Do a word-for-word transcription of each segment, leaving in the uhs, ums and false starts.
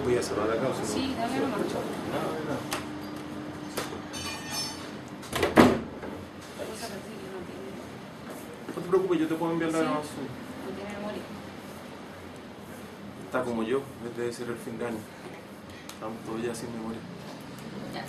Voy a cerrar acá. Sí, dame nomás. No, no. La cosa parece que no tiene, No te preocupes, yo te puedo enviar la Sí. grabación. no tiene memoria. Está como yo, debe ser el fin de año. Estamos todos ya sin memoria. Ya.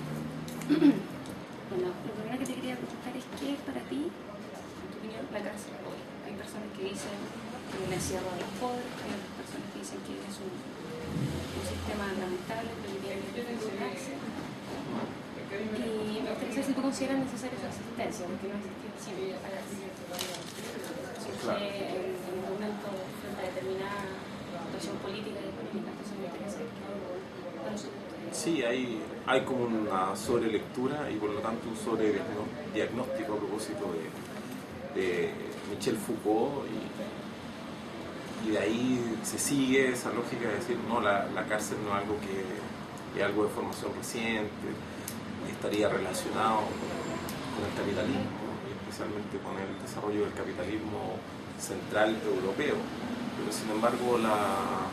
Bueno, lo primero que te quería preguntar es qué es para ti, en tu opinión, la cárcel hoy. Hay personas que dicen que le encierro a los pobres, hay otras personas que dicen que es un, un sistema lamentable que hoy día hay que funcionarse. Y me gustaría saber si tú consideras necesaria su existencia, porque no ha existido siempre la cárcel. Claro. En un momento, frente a determinada situación política y económica, entonces me gustaría saber cuál es su punto de vista. Sí, hay, hay como una sobrelectura y por lo tanto un sobrediagnóstico a propósito de, de Michel Foucault y, y de ahí se sigue esa lógica de decir no, la, la cárcel no es algo que es algo de formación reciente, estaría relacionado con el capitalismo y especialmente con el desarrollo del capitalismo central europeo, pero sin embargo la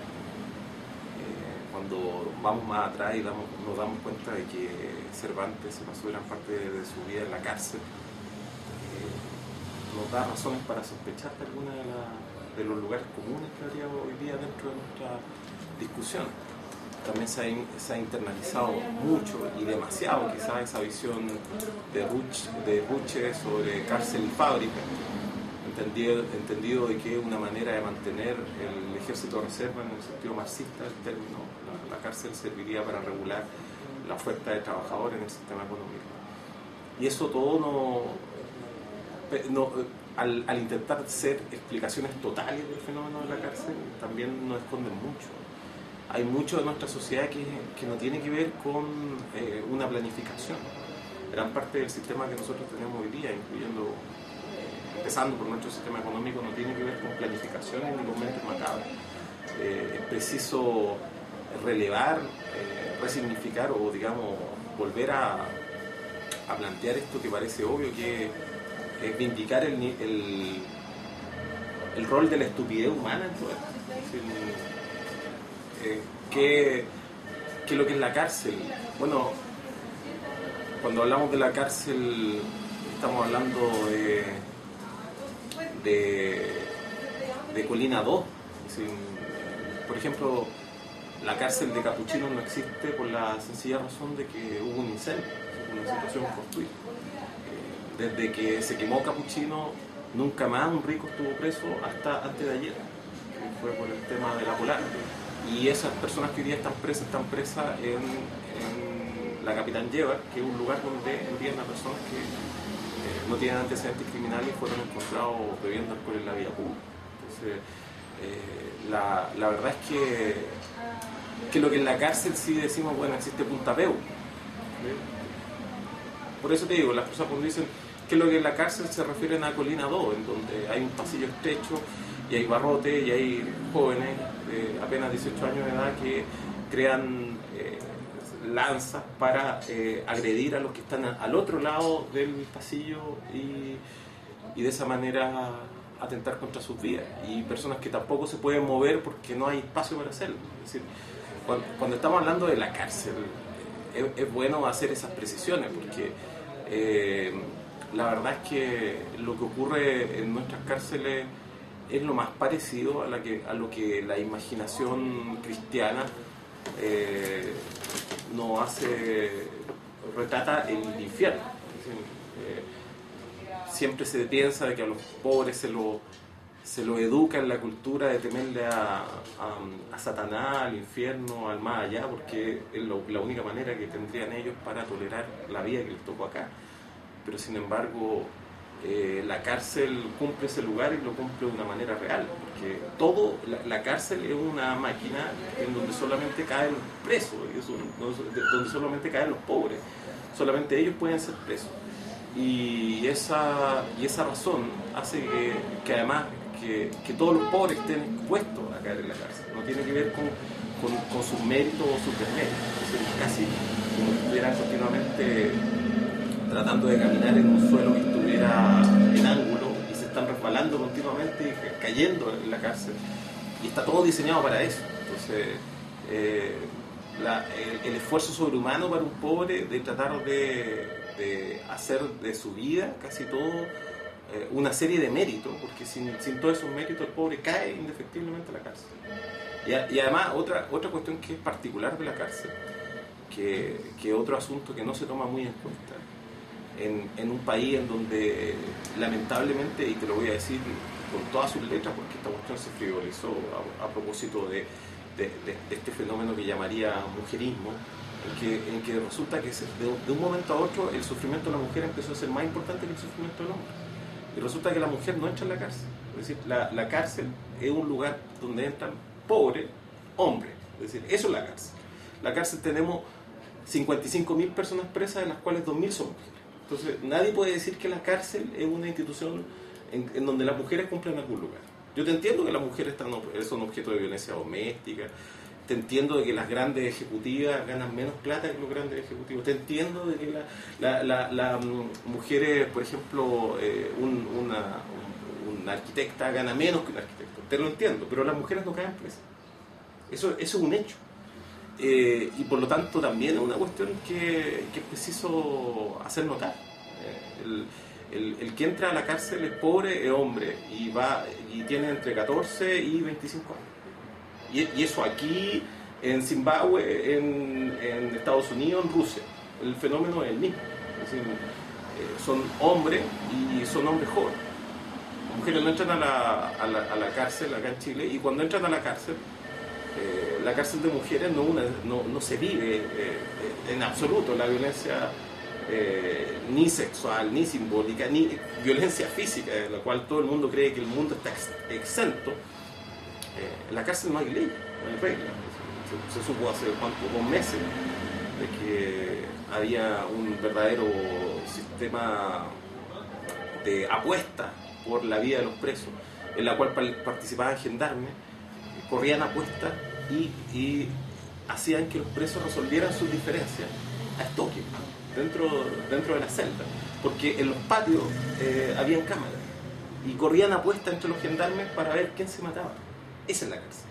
cuando vamos más atrás y damos, nos damos cuenta de que Cervantes se pasó gran parte de, de su vida en la cárcel, eh, nos da razones para sospechar de algunos de, la, de los lugares comunes que habría hoy día dentro de nuestra discusión. También se ha, se ha internalizado mucho y demasiado quizás esa visión de Ruch, de Ruche sobre cárcel y fábrica, entendido, entendido de que es una manera de mantener el ejército de reserva en el sentido marxista del término. La, la cárcel serviría para regular la oferta de trabajadores en el sistema económico. Y eso todo no, no al, al intentar ser explicaciones totales del fenómeno de la cárcel, también nos esconden mucho. Hay mucho de nuestra sociedad que, que no tiene que ver con eh, una planificación. Gran parte del sistema que nosotros tenemos hoy día, incluyendo empezando por nuestro sistema económico, no tiene que ver con planificaciones ni con mentes macabras. Eh, es preciso relevar, eh, resignificar o, digamos, volver a, a plantear esto que parece obvio, que es vindicar el, el, el rol de la estupidez humana en todo esto. Es decir, eh, que, que lo que es la cárcel, bueno, cuando hablamos de la cárcel estamos hablando de De, de Colina dos. Es decir, por ejemplo, la cárcel de Capuchinos no existe por la sencilla razón de que hubo un incendio, una situación fortuita. Eh, desde que se quemó Capuchino, nunca más un rico estuvo preso hasta antes de ayer, que fue por el tema de la Polar. Y esas personas que hoy día están presas, están presas en, en la Capitán Llevar, que es un lugar donde envían a personas que no tienen antecedentes criminales y fueron encontrados bebiendo alcohol en la vía pública. Entonces, eh, la, la verdad es que, que lo que en la cárcel sí decimos, bueno, existe puntapeu. ¿Sí? Por eso te digo, las personas cuando dicen que lo que en la cárcel se refieren a Colina dos, en donde hay un pasillo estrecho y hay barrotes y hay jóvenes de apenas dieciocho años de edad que crean eh, lanzas para eh, agredir a los que están al otro lado del pasillo y, y de esa manera atentar contra sus vidas, y personas que tampoco se pueden mover porque no hay espacio para hacerlo. Es decir, cuando, cuando estamos hablando de la cárcel es, es bueno hacer esas precisiones porque eh, la verdad es que lo que ocurre en nuestras cárceles es lo más parecido a, la que, a lo que la imaginación cristiana eh, nos hace, retrata el infierno. Es decir, eh, siempre se piensa de que a los pobres se lo, se lo educa en la cultura de temerle a, a, a Satanás, al infierno, al más allá, porque es lo, la única manera que tendrían ellos para tolerar la vida que les tocó acá. Pero sin embargo, eh, la cárcel cumple ese lugar y lo cumple de una manera real, porque todo, la, la cárcel es una máquina en donde solamente caen los presos, eso, donde solamente caen los pobres, solamente ellos pueden ser presos. Y esa, y esa razón hace que, que además que, que todos los pobres estén expuestos a caer en la cárcel. No tiene que ver con, con, con sus méritos o sus desméritos. Es casi como si estuvieran continuamente tratando de caminar en un suelo que estuviera en ángulo y se están resbalando continuamente y cayendo en la cárcel. Y está todo diseñado para eso. Entonces, eh, la, el, el esfuerzo sobrehumano para un pobre de tratar de, de hacer de su vida casi todo eh, una serie de méritos, porque sin, sin todos esos méritos el pobre cae indefectiblemente a la cárcel. Y, y además otra, otra cuestión que es particular de la cárcel, que, que otro asunto que no se toma muy en cuenta, en, en un país en donde lamentablemente, y te lo voy a decir con todas sus letras, porque esta cuestión se frivolizó a, a propósito de, de, de, de este fenómeno que llamaría mujerismo, en que, en que resulta que se, de, de un momento a otro el sufrimiento de la mujer empezó a ser más importante que el sufrimiento del hombre. Y resulta que la mujer no entra en la cárcel. Es decir, la, la cárcel es un lugar donde entran pobres hombres. Es decir, eso es la cárcel. La cárcel tenemos cincuenta y cinco mil personas presas, de las cuales dos mil son mujeres. Entonces, nadie puede decir que la cárcel es una institución en, en donde las mujeres cumplen algún lugar. Yo te entiendo que las mujeres están, son objeto de violencia doméstica, te entiendo de que las grandes ejecutivas ganan menos plata que los grandes ejecutivos, te entiendo de que las la, la, la, um, mujeres, por ejemplo, eh, un, una, un, una arquitecta gana menos que un arquitecto, te lo entiendo, pero las mujeres no caen presas. Eso, eso es un hecho. Eh, y por lo tanto también es una cuestión que, que es preciso hacer notar. Eh, el, el, el que entra a la cárcel es pobre, es hombre, y va y tiene entre catorce y veinticinco años. Y, y eso aquí, en Zimbabue, en, en Estados Unidos, en Rusia, el fenómeno es el mismo. Es decir, eh, son hombres y son hombres jóvenes. Las mujeres no entran a la, a, la, a la cárcel acá en Chile, y cuando entran a la cárcel, Eh, la cárcel de mujeres no, una, no, no se vive eh, en absoluto la violencia eh, ni sexual, ni simbólica, ni violencia física, de la cual todo el mundo cree que el mundo está ex, exento. Eh, en la cárcel no hay ley, no hay regla. Se, se supo hace cuánto, dos meses, de que había un verdadero sistema de apuesta por la vida de los presos, en la cual participaban gendarmes, corrían apuestas y, y hacían que los presos resolvieran sus diferencias a estoque, dentro, dentro de la celda, porque en los patios eh, habían cámaras y corrían apuestas entre los gendarmes para ver quién se mataba. Esa es la cárcel.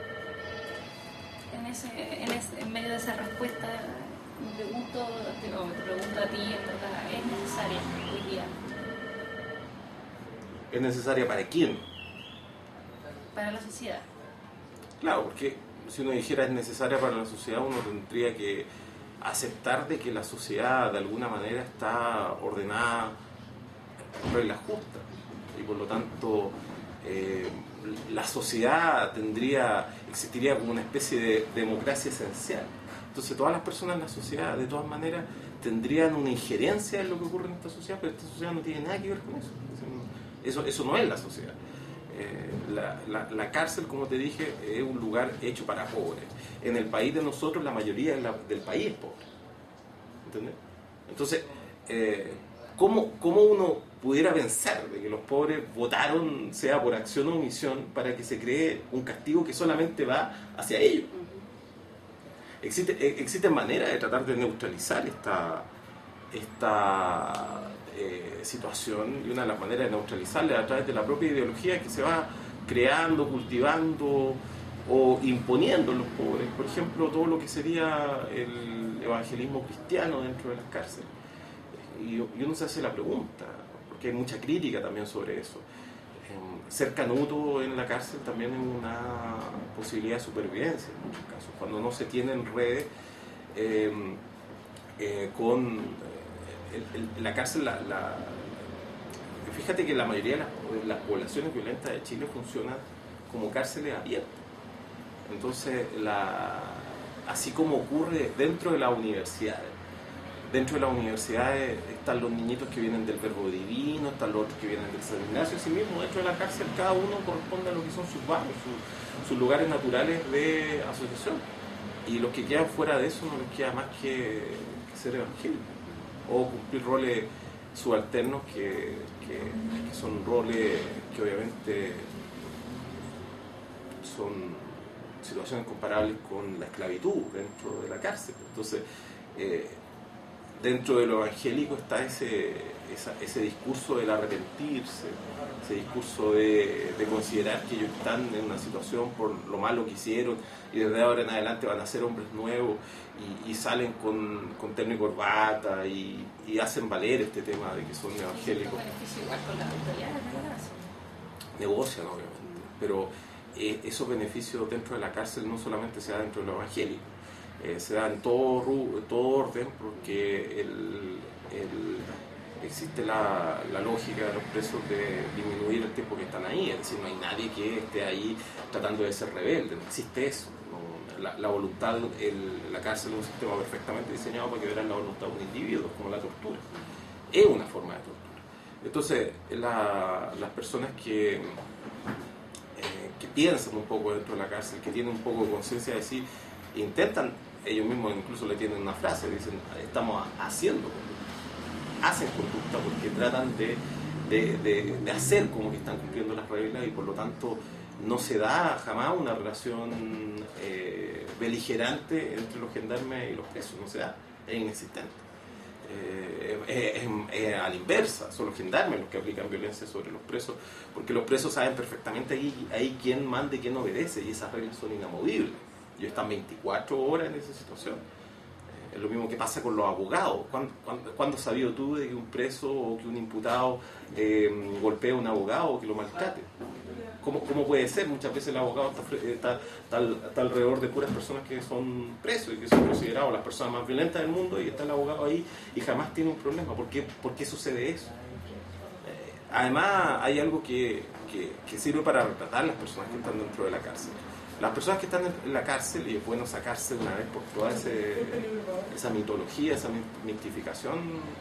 En, ese, en, ese, en medio de esa respuesta me pregunto, te, no, te pregunto a ti, en verdad, ¿es necesaria hoy día? ¿Es necesaria para quién? Para la sociedad. Claro, porque si uno dijera es necesaria para la sociedad, uno tendría que aceptar de que la sociedad de alguna manera está ordenada con reglas justas, y por lo tanto eh, la sociedad tendría, existiría como una especie de democracia esencial. Entonces todas las personas en la sociedad de todas maneras tendrían una injerencia en lo que ocurre en esta sociedad, pero esta sociedad no tiene nada que ver con eso. Eso, eso no es la sociedad. Eh, la, la, la cárcel, como te dije, es un lugar hecho para pobres. En el país de nosotros la mayoría de la, del país es pobre. ¿Entendés? Entonces, eh, ¿cómo, ¿cómo uno pudiera pensar de que los pobres votaron, sea por acción o omisión, para que se cree un castigo que solamente va hacia ellos? Existe, existen maneras de tratar de neutralizar esta, esta eh, situación, y una de las maneras de neutralizarla es a través de la propia ideología que se va creando, cultivando o imponiendo en los pobres. Por ejemplo, todo lo que sería el evangelismo cristiano dentro de las cárceles. Y, y uno se hace la pregunta, porque hay mucha crítica también sobre eso. Eh, ser canuto en la cárcel también es una posibilidad de supervivencia en muchos casos, cuando no se tienen redes eh, eh, con eh, el, el, la cárcel. La, la, fíjate que la mayoría de las, de las poblaciones violentas de Chile funcionan como cárceles abiertas. Entonces, la, así como ocurre dentro de las universidades, dentro de las universidades están los niñitos que vienen del Verbo Divino, están los otros que vienen del San Ignacio, así mismo dentro de la cárcel cada uno corresponde a lo que son sus barrios, sus, sus lugares naturales de asociación, y los que quedan fuera de eso no les queda más que, que ser evangélicos o cumplir roles subalternos que, que, que son roles que obviamente son situaciones comparables con la esclavitud dentro de la cárcel. Entonces, eh, dentro de lo evangélico está ese, esa, ese discurso del arrepentirse, ese discurso de, de considerar que ellos están en una situación por lo malo que hicieron y desde ahora en adelante van a ser hombres nuevos y, y salen con, con terno y corbata y, y hacen valer este tema de que son evangélicos. Negocian, obviamente, pero eh, esos beneficios dentro de la cárcel no solamente se da dentro de lo evangélico, eh, se da en todo, todo orden, porque el, el, existe la, la lógica de los presos de disminuir el tiempo que están ahí, es decir, no hay nadie que esté ahí tratando de ser rebelde, no existe eso. No, la, la voluntad, el, la cárcel es un sistema perfectamente diseñado para que verán la voluntad de un individuo, como la tortura. Es una forma de tortura. Entonces, la, las personas que, eh, que piensan un poco dentro de la cárcel, que tienen un poco de conciencia de sí, intentan, ellos mismos incluso le tienen una frase, dicen, estamos haciendo conducta, hacen conducta porque tratan de, de, de, de hacer como que están cumpliendo las reglas y por lo tanto no se da jamás una relación eh, beligerante entre los gendarmes y los presos, no se da, es inexistente. Eh, es, es, es a la inversa, son los gendarmes los que aplican violencia sobre los presos, porque los presos saben perfectamente ahí, ahí quién manda y quién obedece, y esas reglas son inamovibles. Ellos están veinticuatro horas en esa situación. Eh, es lo mismo que pasa con los abogados. ¿Cuándo, cuándo, ¿cuándo has sabido tú de que un preso o que un imputado eh, golpea a un abogado o que lo maltrate? ¿Cómo, ¿Cómo puede ser? Muchas veces el abogado está, está, está, está alrededor de puras personas que son presos y que son considerados las personas más violentas del mundo, y está el abogado ahí y jamás tiene un problema. ¿Por qué, ¿Por qué sucede eso? Eh, además, hay algo que, que, que sirve para retratar las personas que están dentro de la cárcel. Las personas que están en la cárcel, y es bueno sacarse de una vez por toda ese, esa mitología, esa mistificación,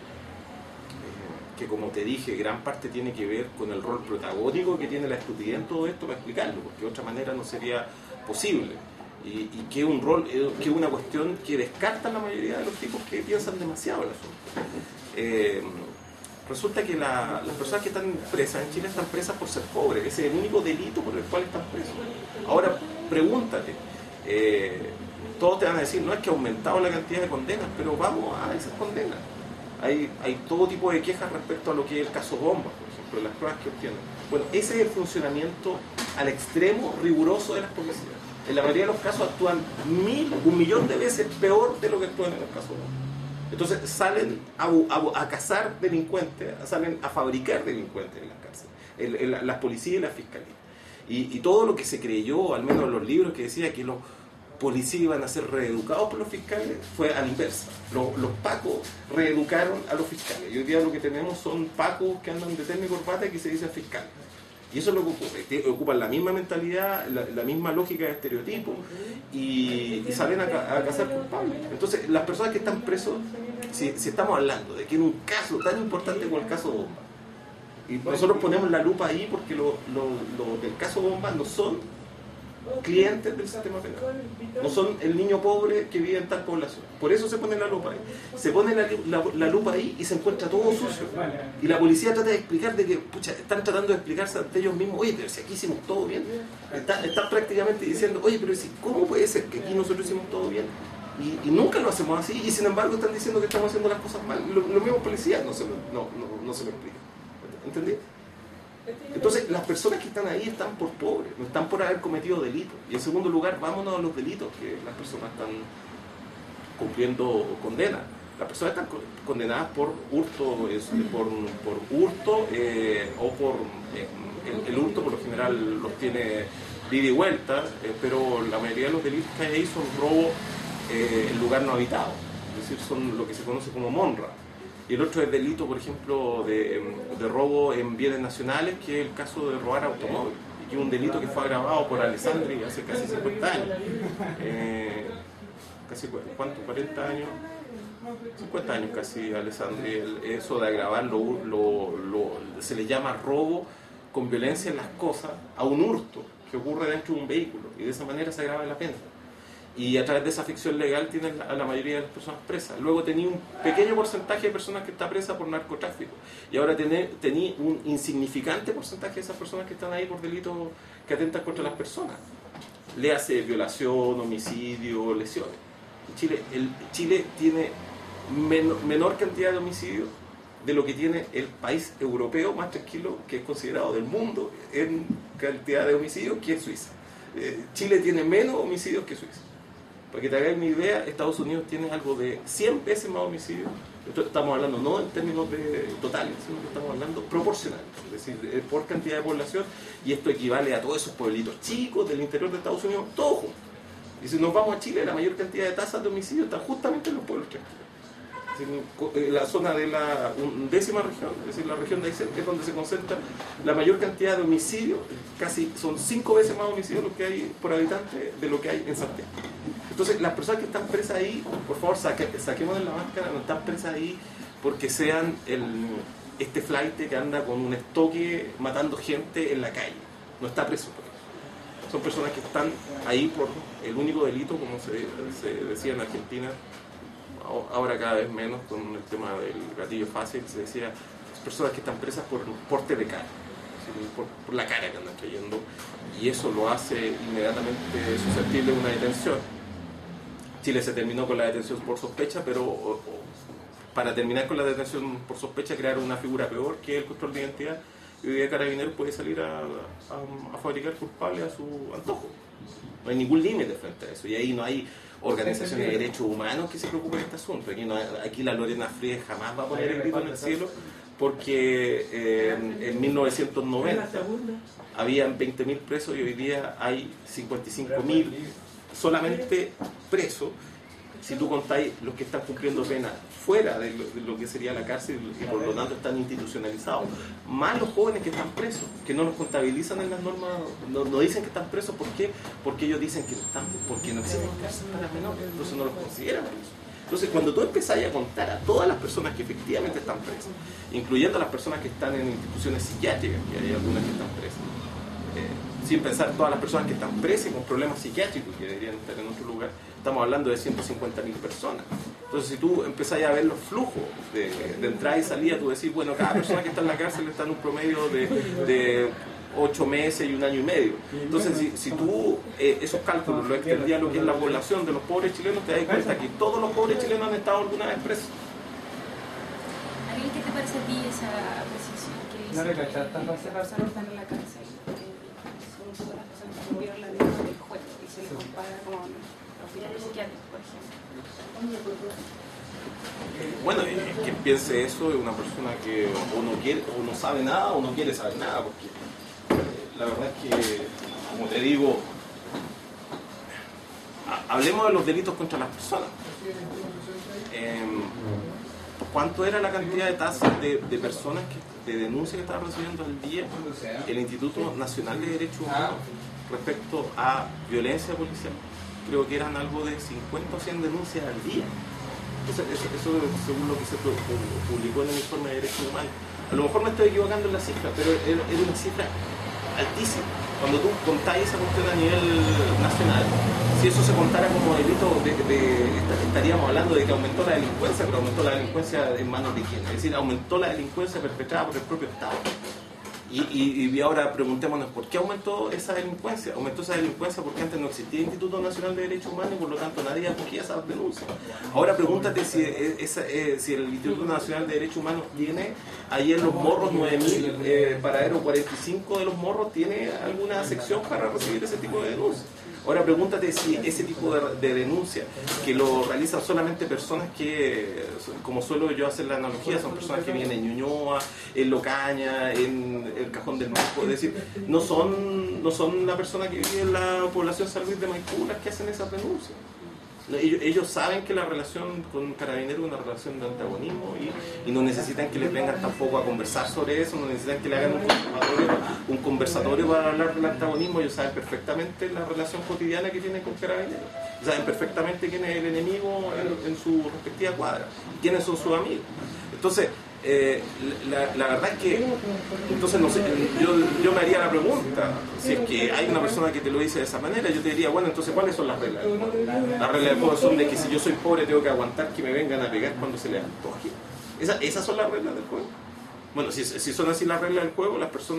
que como te dije, gran parte tiene que ver con el rol protagónico que tiene la estupidez en todo esto para explicarlo, porque de otra manera no sería posible. Y, y que es un rol, que es una cuestión que descartan la mayoría de los tipos que piensan demasiado el asunto. Eh, resulta que la, las personas que están presas en Chile están presas por ser pobres, ese es el único delito por el cual están presos. Ahora, pregúntate, eh, todos te van a decir, no es que ha aumentado la cantidad de condenas, pero vamos a esas condenas. Hay, hay todo tipo de quejas respecto a lo que es el caso Bomba, por ejemplo, las pruebas que obtienen. Bueno, ese es el funcionamiento al extremo riguroso de las policías. En la mayoría de los casos actúan mil, un millón de veces peor de lo que actúan en el caso Bomba. Entonces salen a, a, a cazar delincuentes, salen a fabricar delincuentes en las cárceles, en, en las policías y la fiscalía. Y, y todo lo que se creyó, al menos en los libros que decía que los policías iban a ser reeducados por los fiscales, fue a la inversa. Los, los pacos reeducaron a los fiscales. Y hoy día lo que tenemos son pacos que andan de terno y corbata y que se dicen fiscales. Y eso es lo que ocurre. Ocupan la misma mentalidad, la, la misma lógica de estereotipos y, y salen a, a cazar culpables. Entonces, las personas que están presos, si, si estamos hablando de que en un caso tan importante como el caso Bomba, y nosotros ponemos la lupa ahí porque los lo, lo del caso Bomba no son clientes del sistema penal, no son el niño pobre que vive en tal población. Por eso se pone la lupa ahí. Se pone la, la, la lupa ahí y se encuentra todo sucio. Y la policía trata de explicar de que, pucha, están tratando de explicarse ante ellos mismos, oye, pero si aquí hicimos todo bien. Están, están prácticamente diciendo, oye, pero si, ¿cómo puede ser que aquí nosotros hicimos todo bien? Y, y nunca lo hacemos así, y sin embargo están diciendo que estamos haciendo las cosas mal. Los, los mismos policías no se lo, no, no, no se lo explican. ¿Entendí? Entonces, las personas que están ahí están por pobres, no están por haber cometido delitos. Y en segundo lugar, vámonos a los delitos que las personas están cumpliendo condena. Las personas están condenadas por hurto, por, por hurto eh, o por... Eh, el, el hurto por lo general los tiene de ida y vuelta, eh, pero la mayoría de los delitos que hay ahí son robo eh, en lugar no habitado. Es decir, son lo que se conoce como monra. Y el otro es delito, por ejemplo, de, de robo en bienes nacionales, que es el caso de robar automóviles, y que es un delito que fue agravado por Alessandri hace casi cincuenta años. Eh, casi, ¿cuánto? ¿cuarenta años? cincuenta años casi, Alessandri. El, eso de agravar, lo, lo, lo, se le llama robo con violencia en las cosas a un hurto que ocurre dentro de un vehículo, y de esa manera se agrava la pena. Y a través de esa ficción legal tienen a la mayoría de las personas presas. Luego tenía un pequeño porcentaje de personas que está presa por narcotráfico. Y ahora tenía un insignificante porcentaje de esas personas que están ahí por delitos que atentan contra las personas. Le hace violación, homicidio, lesiones. Chile, el, Chile tiene menor, menor cantidad de homicidios de lo que tiene el país europeo más tranquilo, que es considerado del mundo en cantidad de homicidios, que es Suiza. Eh, Chile tiene menos homicidios que Suiza. Para que te hagáis una idea, Estados Unidos tiene algo de cien veces más homicidios. Entonces, estamos hablando no en términos de totales, sino que estamos hablando proporcionales, es decir, eh, por cantidad de población, y esto equivale a todos esos pueblitos chicos del interior de Estados Unidos, todos juntos. Y si nos vamos a Chile, la mayor cantidad de tasas de homicidios están justamente en los pueblos tranquilos. La zona de la undécima región, es decir, la región de Aysén, que es donde se concentra la mayor cantidad de homicidios, casi son cinco veces más homicidios lo que hay por habitante de lo que hay en Santiago. Entonces, las personas que están presas ahí, por favor, saque, saquemos de la máscara, no están presas ahí porque sean el, este flight que anda con un estoque matando gente en la calle. No está preso por eso. Son personas que están ahí por el único delito, como se, se decía en Argentina, ahora cada vez menos con el tema del gatillo fácil, se decía personas que están presas por porte de cara, por, por la cara que andan trayendo, y eso lo hace inmediatamente susceptible de una detención. Chile se terminó con la detención por sospecha, pero o, o, para terminar con la detención por sospecha crearon una figura peor, que es el control de identidad, y hoy día Carabineros puede salir a, a, a fabricar culpables a su antojo. No hay ningún límite frente a eso, y ahí no hay organizaciones de derechos humanos que se preocupen de este asunto. Aquí, no, aquí la Lorena Frías jamás va a poner el grito en el cielo, porque eh, en, en mil novecientos noventa habían veinte mil presos y hoy día hay cincuenta y cinco mil solamente presos. Si tú contáis los que están cumpliendo pena fuera de lo, de lo que sería la cárcel y por lo tanto están institucionalizados, más los jóvenes que están presos, que no los contabilizan en las normas, no, no dicen que están presos. ¿Por qué? Porque ellos dicen que no están, porque no existen cárceles para menores, entonces no los consideran presos. Entonces, cuando tú empezás a contar a todas las personas que efectivamente están presas, incluyendo a las personas que están en instituciones psiquiátricas, que hay algunas que están presas, eh, sin pensar todas las personas que están presas con problemas psiquiátricos que deberían estar en otro lugar, estamos hablando de ciento cincuenta mil personas. Entonces, si tú empezás a ver los flujos de, de entrada y salida, tú decís, bueno, cada persona que está en la cárcel está en un promedio de, de ocho meses y un año y medio. Entonces, si, si tú eh, esos cálculos lo extendías a lo que es la población de los pobres chilenos, te das cuenta que todos los pobres chilenos han estado alguna vez presos. Ariel, ¿qué te parece a ti esa precisión que dice no que las personas que están en la cárcel son un poco las personas que cumplieron la ley del juego y se les compara con los hospitales psiquiátricos, por ejemplo? Bueno, es que piense eso es una persona que o no quiere, o no sabe nada, o no quiere saber nada, porque la verdad es que, como te digo, hablemos de los delitos contra las personas. Eh, ¿Cuánto era la cantidad de tasas de, de personas que, de denuncias que estaba recibiendo al día el Instituto Nacional de Derechos Humanos respecto a violencia policial? Creo que eran algo de cincuenta o cien denuncias al día. Entonces, eso, eso según lo que se publicó en el informe de derechos humanos. A lo mejor me estoy equivocando en la cifra, pero era, era una cifra altísima. Cuando tú contáis esa cuestión a nivel nacional, si eso se contara como delito, de, de, estaríamos hablando de que aumentó la delincuencia, pero aumentó la delincuencia en manos de quién. Es decir, aumentó la delincuencia perpetrada por el propio Estado. Y, y, y ahora preguntémonos, ¿por qué aumentó esa delincuencia? Aumentó esa delincuencia porque antes no existía el Instituto Nacional de Derechos Humanos y por lo tanto nadie acogía esas denuncias. Ahora pregúntate si, esa, eh, si el Instituto Nacional de Derechos Humanos tiene ahí en los morros nueve mil, eh, paradero cuarenta y cinco de los morros, tiene alguna sección para recibir ese tipo de denuncias. Ahora pregúntate si ese tipo de, de denuncia que lo realizan solamente personas que, como suelo yo hacer la analogía, son personas que viven en Ñuñoa, en Locaña, en el Cajón del Maipo, es decir, no son, no son la persona que vive en la población San Luis de Maipú las que hacen esas denuncias. Ellos, ellos saben que la relación con Carabineros es una relación de antagonismo y, y no necesitan que les vengan tampoco a conversar sobre eso, no necesitan que le hagan un conversatorio, un conversatorio para hablar del antagonismo. Ellos saben perfectamente la relación cotidiana que tienen con Carabineros, saben perfectamente quién es el enemigo en, en su respectiva cuadra, quiénes son sus amigos. Entonces, Eh, la, la verdad es que entonces no sé, yo, yo me haría la pregunta, si es que hay una persona que te lo dice de esa manera, yo te diría, bueno, entonces ¿cuáles son las reglas del juego? Las reglas del juego son de que si yo soy pobre tengo que aguantar que me vengan a pegar cuando se les antoje. Esa, esas son las reglas del juego. Bueno, si, si son así las reglas del juego, las personas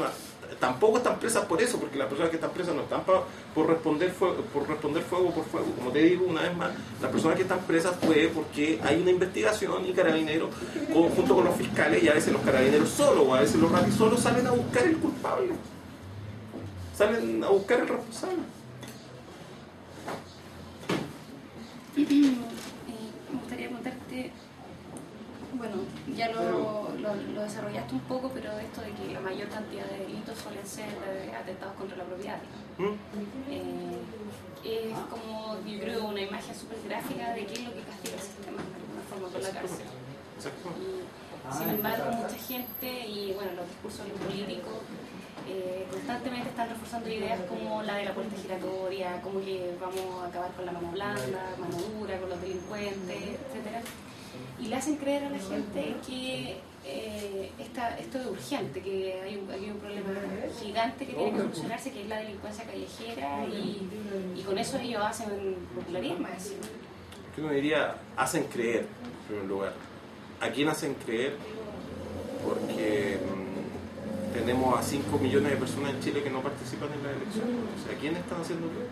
tampoco están presas por eso, porque las personas que están presas no están pa, por, responder fuego, por responder fuego por fuego. Como te digo una vez más, las personas que están presas fue porque hay una investigación y Carabineros, con, junto con los fiscales, y a veces los Carabineros solos, o a veces los ratis solos, salen a buscar el culpable. Salen a buscar el responsable. Eh, me gustaría preguntarte, bueno, ya lo, lo, lo desarrollaste un poco, pero esto de que la mayor cantidad de delitos suelen ser de atentados contra la propiedad. ¿Mm? Eh, es como, yo creo, una imagen súper gráfica de qué es lo que castiga el sistema, de alguna forma, con la cárcel. Y, sin embargo, mucha gente, y bueno, los discursos políticos, Eh, constantemente están reforzando ideas como la de la puerta giratoria, como que vamos a acabar con la mano blanda, mano dura, con los delincuentes, etcétera, y le hacen creer a la gente que eh, esta, esto es urgente, que hay un, hay un problema gigante que tiene que solucionarse, que es la delincuencia callejera, y, y con eso ellos hacen popularismo. Yo no diría hacen creer, en primer lugar. ¿A quién hacen creer? Porque tenemos a cinco millones de personas en Chile que no participan en las elecciones. O sea, ¿a quién están haciendo creer?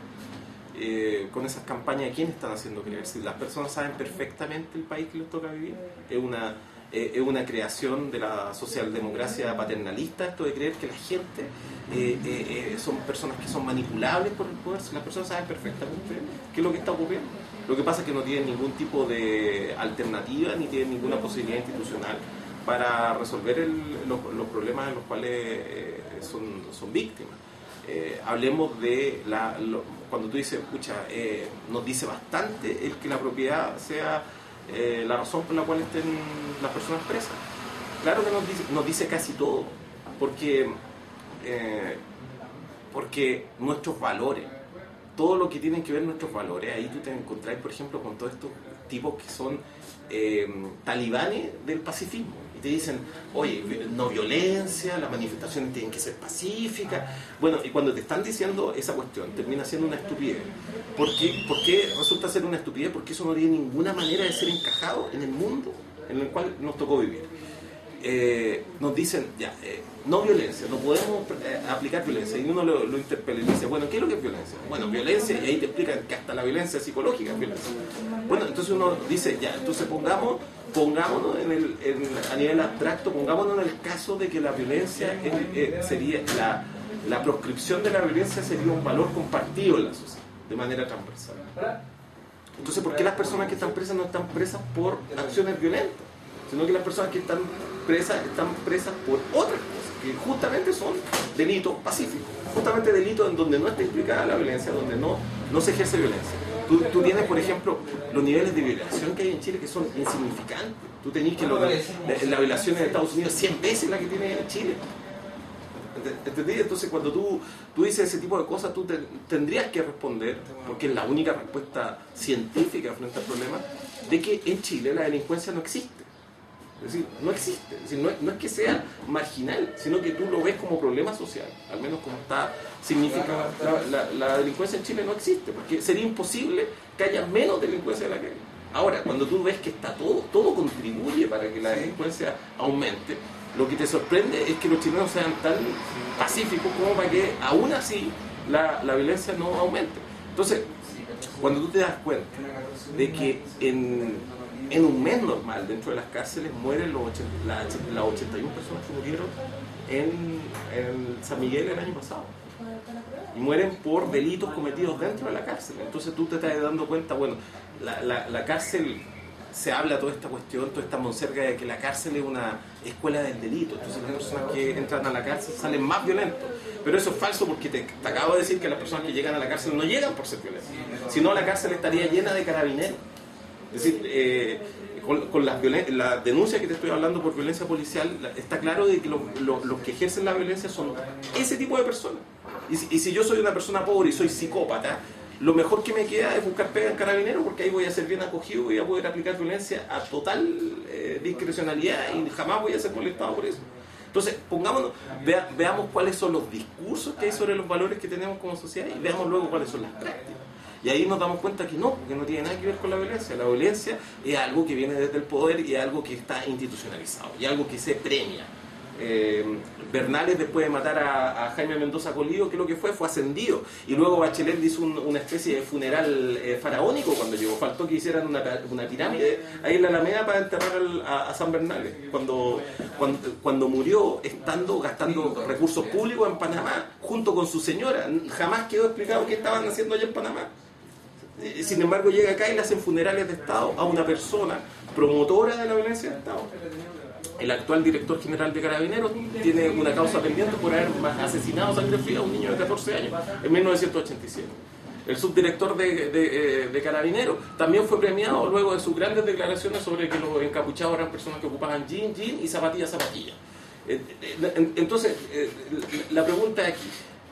Eh, con esas campañas, ¿a quién están haciendo creer? Si las personas saben perfectamente el país que les toca vivir, es una, eh, es una creación de la socialdemocracia paternalista, esto de creer que la gente eh, eh, eh, son personas que son manipulables por el poder. Si las personas saben perfectamente qué es lo que está ocurriendo. Lo que pasa es que no tienen ningún tipo de alternativa ni tienen ninguna posibilidad institucional para resolver el, los, los problemas en los cuales eh, son, son víctimas. Eh, hablemos de la, lo, cuando tú dices, escucha, eh, nos dice bastante el que la propiedad sea eh, la razón por la cual estén las personas presas. Claro que nos dice, nos dice casi todo, porque, eh, porque nuestros valores, todo lo que tienen que ver nuestros valores, ahí tú te encontrás, por ejemplo, con todos estos tipos que son eh, talibanes del pacifismo. Te dicen, oye, no violencia, las manifestaciones tienen que ser pacíficas. Bueno, y cuando te están diciendo esa cuestión, termina siendo una estupidez. ¿Por qué? ¿Por qué resulta ser una estupidez? Porque eso no tiene ninguna manera de ser encajado en el mundo en el cual nos tocó vivir. Eh, nos dicen, ya, eh, no violencia, no podemos eh, aplicar violencia. Y uno lo, lo interpela y dice, bueno, ¿qué es lo que es violencia? Bueno, violencia, y ahí te explican que hasta la violencia psicológica es violencia. Bueno, entonces uno dice, ya, entonces pongamos, pongámonos en el, en, a nivel abstracto, pongámonos en el caso de que la violencia es, eh, sería, la, la proscripción de la violencia sería un valor compartido en la sociedad, de manera transversal. Entonces, ¿por qué las personas que están presas no están presas por acciones violentas? Sino que las personas que están presas están presas por otras cosas, que justamente son delitos pacíficos, justamente delitos en donde no está implicada la violencia, donde no, no se ejerce violencia. Tú, tú tienes, por ejemplo, los niveles de violación que hay en Chile que son insignificantes. Tú tenés que lo, la, la violación en Estados Unidos cien veces la que tiene en Chile. ¿Entendí? Entonces, cuando tú, tú dices ese tipo de cosas, tú te, tendrías que responder, porque es la única respuesta científica frente al problema, de que en Chile la delincuencia no existe. Es decir, no existe. Es decir, no, es, no es que sea marginal, sino que tú lo ves como problema social, al menos como está significado. La, la, la delincuencia en Chile no existe, porque sería imposible que haya menos delincuencia en la calle. Ahora, cuando tú ves que está todo, todo contribuye para que la delincuencia aumente, lo que te sorprende es que los chilenos sean tan pacíficos como para que aún así la, la violencia no aumente. Entonces, cuando tú te das cuenta de que en... En un mes normal, dentro de las cárceles, mueren los ochenta, las, las ochenta y una personas que murieron en, en San Miguel el año pasado. Y mueren por delitos cometidos dentro de la cárcel. Entonces tú te estás dando cuenta, bueno, la, la, la cárcel, se habla toda esta cuestión, toda esta monserga de que la cárcel es una escuela del delito. Entonces las personas que entran a la cárcel salen más violentos. Pero eso es falso porque te, te acabo de decir que las personas que llegan a la cárcel no llegan por ser violentos. Si no, la cárcel estaría llena de carabineros. Es decir, eh, con, con las la denuncia que te estoy hablando por violencia policial, la, está claro de que los lo, lo que ejercen la violencia son ese tipo de personas. Y si, y si yo soy una persona pobre y soy psicópata, lo mejor que me queda es buscar pega en Carabineros, porque ahí voy a ser bien acogido y voy a poder aplicar violencia a total eh, discrecionalidad y jamás voy a ser molestado por eso. Entonces, pongámonos, vea, veamos cuáles son los discursos que hay sobre los valores que tenemos como sociedad y veamos luego cuáles son las prácticas. Y ahí nos damos cuenta que no, porque no tiene nada que ver con la violencia. La violencia es algo que viene desde el poder y es algo que está institucionalizado, y algo que se premia. eh, Bernales, después de matar a, a Jaime Mendoza Colío, ¿qué es lo que fue? Fue ascendido. Y luego Bachelet hizo un, una especie de funeral eh, faraónico cuando llegó. Faltó que hicieran una, una pirámide ahí en la Alameda para enterrar al, a, a San Bernales. Cuando, cuando, cuando murió, estando gastando recursos públicos en Panamá, junto con su señora. Jamás quedó explicado qué estaban haciendo allá en Panamá. Sin embargo, llega acá y le hacen funerales de Estado a una persona promotora de la violencia de Estado. El actual director general de Carabineros tiene una causa pendiente por haber asesinado a sangre fría a un niño de catorce años en mil novecientos ochenta y siete. El subdirector de, de, de Carabineros también fue premiado luego de sus grandes declaraciones sobre que los encapuchados eran personas que ocupaban jean, jean y zapatillas, zapatillas. Entonces, la pregunta aquí,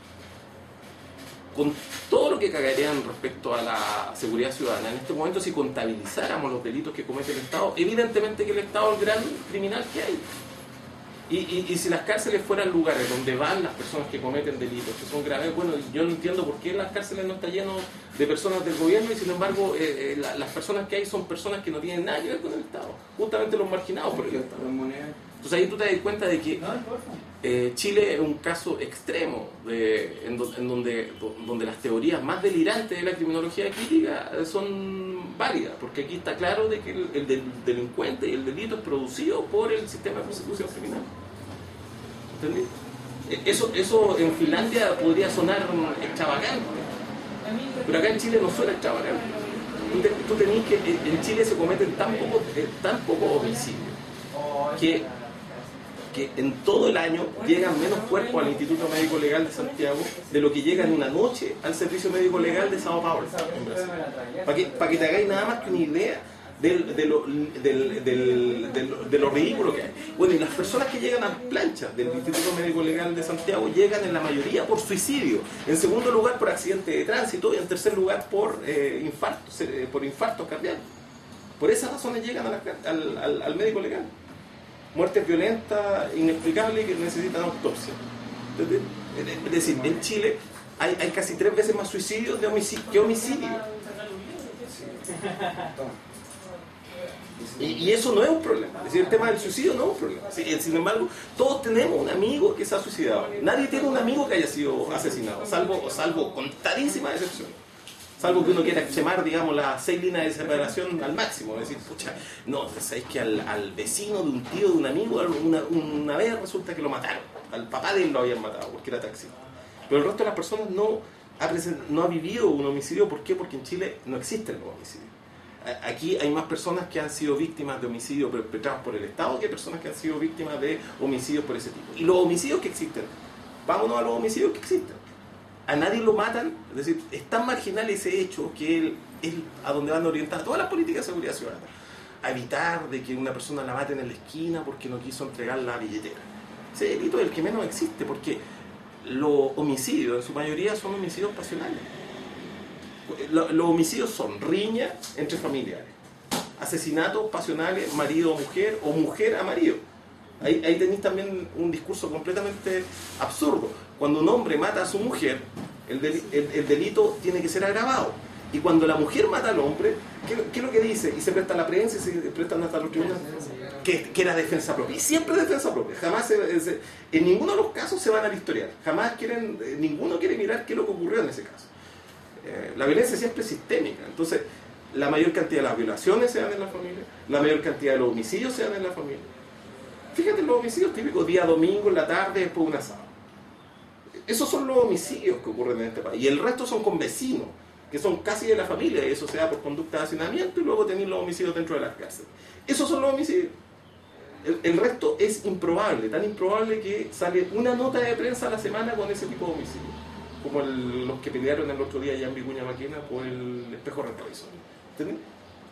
con todo lo que cagarían respecto a la seguridad ciudadana, en este momento, si contabilizáramos los delitos que comete el Estado, evidentemente que el Estado es el gran criminal que hay. Y, y, y si las cárceles fueran lugares donde van las personas que cometen delitos, que son graves, bueno, yo no entiendo por qué las cárceles no están llenas de personas del gobierno y sin embargo eh, eh, la, las personas que hay son personas que no tienen nada que ver con el Estado, justamente los marginados por el Estado. Entonces ahí tú te das cuenta de que eh, Chile es un caso extremo de, en, do, en donde, do, donde las teorías más delirantes de la criminología crítica son válidas, porque aquí está claro de que el, el del, delincuente y el delito es producido por el sistema de persecución criminal. ¿Entendí? Eso, eso en Finlandia podría sonar extravagante, pero acá en Chile no suena extravagante. Tú, te, tú tenés que en Chile se cometen tan poco, tan poco homicidios que que en todo el año llegan menos cuerpos al Instituto Médico Legal de Santiago de lo que llegan una noche al Servicio Médico Legal de Sao Paulo, en Brasil. Para que, para que te hagáis nada más que una idea del, de, lo, del, del, del, de lo ridículo que hay. Bueno, y las personas que llegan a planchas del Instituto Médico Legal de Santiago llegan en la mayoría por suicidio, en segundo lugar por accidente de tránsito y en tercer lugar por eh, infartos, eh, por infartos cardíacos. Por esas razones llegan a la, al, al, al médico legal. Muertes violentas, inexplicables, que necesitan autopsia. Es decir, en Chile hay, hay casi tres veces más suicidios de homicidio, que homicidios. Y, y eso no es un problema. Es decir, el tema del suicidio no es un problema. Sin embargo, todos tenemos un amigo que se ha suicidado. Nadie tiene un amigo que haya sido asesinado, salvo, salvo contadísimas excepciones. Salvo que uno quiera quemar, digamos, las seis líneas de separación al máximo. Es decir, pucha, no, sabéis que al, al vecino de un tío, de un amigo, una, una vez resulta que lo mataron. Al papá de él lo habían matado porque era taxista. Pero el resto de las personas no ha, no ha vivido un homicidio. ¿Por qué? Porque en Chile no existen los homicidios. Aquí hay más personas que han sido víctimas de homicidios perpetrados por el Estado que personas que han sido víctimas de homicidios por ese tipo. Y los homicidios que existen, vámonos a los homicidios que existen. A nadie lo matan, es decir, es tan marginal ese hecho que es a donde van orientadas todas las políticas de seguridad ciudadana. A evitar de que una persona la maten en la esquina porque no quiso entregar la billetera. Ese delito es el que menos existe, porque los homicidios en su mayoría son homicidios pasionales. Los homicidios son riña entre familiares, asesinatos pasionales, marido a mujer o mujer a marido. Ahí, ahí tenéis también un discurso completamente absurdo. Cuando un hombre mata a su mujer, el, del, el, el delito tiene que ser agravado. Y cuando la mujer mata al hombre, ¿qué, qué es lo que dice? Y se presta la prensa y se prestan hasta los tribunales. Que, que era defensa propia. Y siempre defensa propia. Jamás se, se, en ninguno de los casos se van al historial. Jamás quieren, ninguno quiere mirar qué es lo que ocurrió en ese caso. Eh, la violencia siempre es sistémica. Entonces, la mayor cantidad de las violaciones se dan en la familia, la mayor cantidad de los homicidios se dan en la familia. Fíjate en los homicidios típicos, día domingo, en la tarde, después de un asado. Esos son los homicidios que ocurren en este país. Y el resto son con vecinos, que son casi de la familia, y eso se da por conducta de hacinamiento, y luego tenéis los homicidios dentro de las cárceles. Esos son los homicidios. El, el resto es improbable, tan improbable que sale una nota de prensa a la semana con ese tipo de homicidios. Como el, los que pelearon el otro día allá en Vicuña Maquena por el espejo retrovisor. ¿Entendés?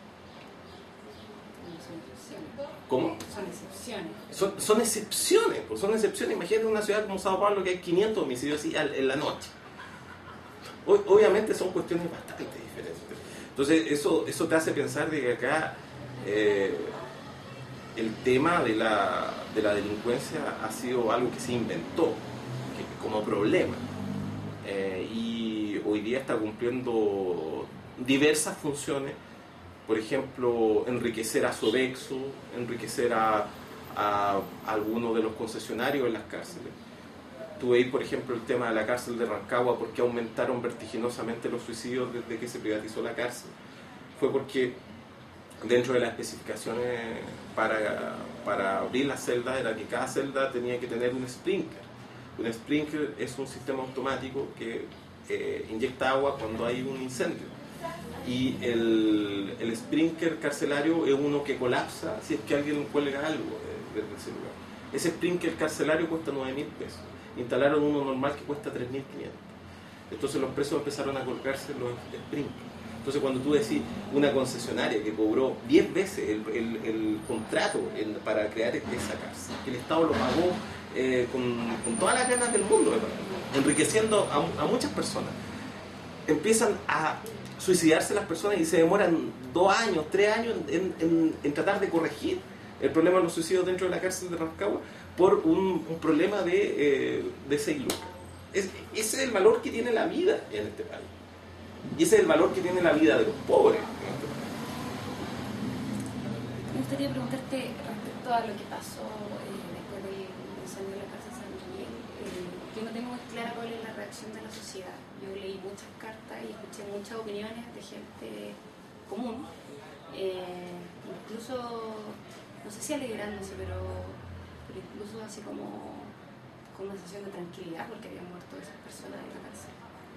¿Cómo? Son excepciones. Son, son excepciones, pues son excepciones. Imagínate una ciudad como Sao Paulo que hay quinientos homicidios así en la noche. Obviamente son cuestiones bastante diferentes. Entonces eso, eso te hace pensar de que acá eh, el tema de la, de la delincuencia ha sido algo que se inventó que, como problema. Eh, y hoy día está cumpliendo diversas funciones. Por ejemplo, enriquecer a Sodexo, enriquecer a, a, a algunos de los concesionarios en las cárceles. Tú veis, por ejemplo, el tema de la cárcel de Rancagua, por qué aumentaron vertiginosamente los suicidios desde que se privatizó la cárcel. Fue porque dentro de las especificaciones para, para abrir las celdas era que cada celda tenía que tener un sprinkler. Un sprinkler es un sistema automático que eh, inyecta agua cuando hay un incendio. Y el, el sprinkler carcelario es uno que colapsa si es que alguien cuelga algo desde ese lugar. Ese sprinkler carcelario cuesta nueve mil pesos. Instalaron uno normal que cuesta tres mil quinientos. Entonces los presos empezaron a colgarse los sprinklers. Entonces cuando tú decís una concesionaria que cobró diez veces el, el, el contrato en, para crear esa cárcel, que el Estado lo pagó eh, con, con todas las ganas del mundo, enriqueciendo a, a muchas personas, empiezan a suicidarse las personas y se demoran dos años, tres años en, en, en tratar de corregir el problema de los suicidios dentro de la cárcel de Rancagua por un, un problema de, eh, de seis lucas. Es, ese es el valor que tiene la vida en este país. Y ese es el valor que tiene la vida de los pobres. Me gustaría preguntarte respecto a lo que pasó eh, después del incendio de la cárcel San Miguel. Eh, yo no tengo muy clara cuál es la reacción de la sociedad. Yo leí muchas cartas y escuché muchas opiniones de gente común, eh, incluso, no sé si alegrándose, pero, pero incluso así como con una sensación de tranquilidad porque habían muerto esas personas en la cárcel.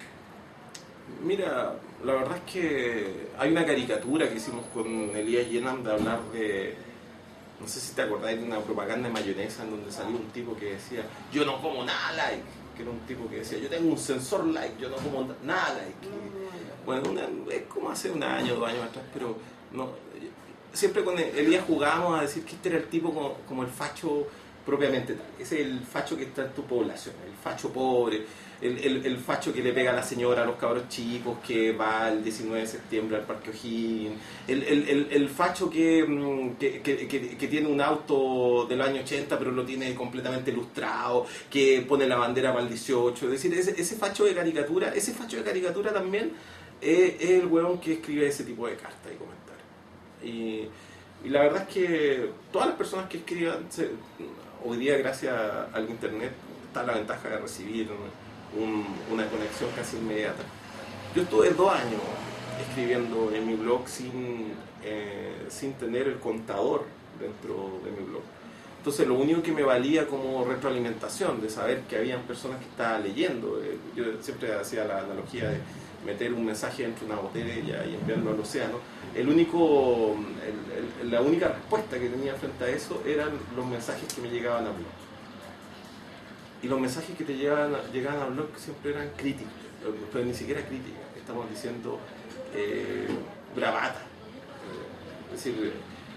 Mira, la verdad es que hay una caricatura que hicimos con Elías Yenam de hablar de, no sé si te acordáis de una propaganda de mayonesa en donde salió un tipo que decía, yo no como nada like, que era un tipo que decía, yo tengo un sensor like, yo no como nada like. Y, bueno, una, es como hace un año, dos años atrás, pero no, siempre con Elías jugábamos a decir que este era el tipo como, como el facho propiamente tal. Ese es el facho que está en tu población, el facho pobre, el, el, el facho que le pega a la señora, a los cabros chicos, que va el diecinueve de septiembre al Parque O'Higgins, el, el, el, el facho que, que, que, que, que tiene un auto de los años ochenta pero lo tiene completamente lustrado, que pone la bandera para el dieciocho, es decir, ese, ese facho de caricatura, ese facho de caricatura también es, es el huevón que escribe ese tipo de cartas y comentarios. Y, y la verdad es que todas las personas que escriban, se, hoy día gracias al internet está la ventaja de recibir un, una conexión casi inmediata. Yo estuve dos años escribiendo en mi blog sin, eh, sin tener el contador dentro de mi blog. Entonces lo único que me valía como retroalimentación de saber que habían personas que estaban leyendo. Eh, yo siempre hacía la analogía de meter un mensaje dentro de una botella y enviarlo al océano. El único, el, el, la única respuesta que tenía frente a eso eran los mensajes que me llegaban a blog. Y los mensajes que te llegaban a, llegaban a blog siempre eran críticos, pero ni siquiera críticas, estamos diciendo eh, bravata. Es decir,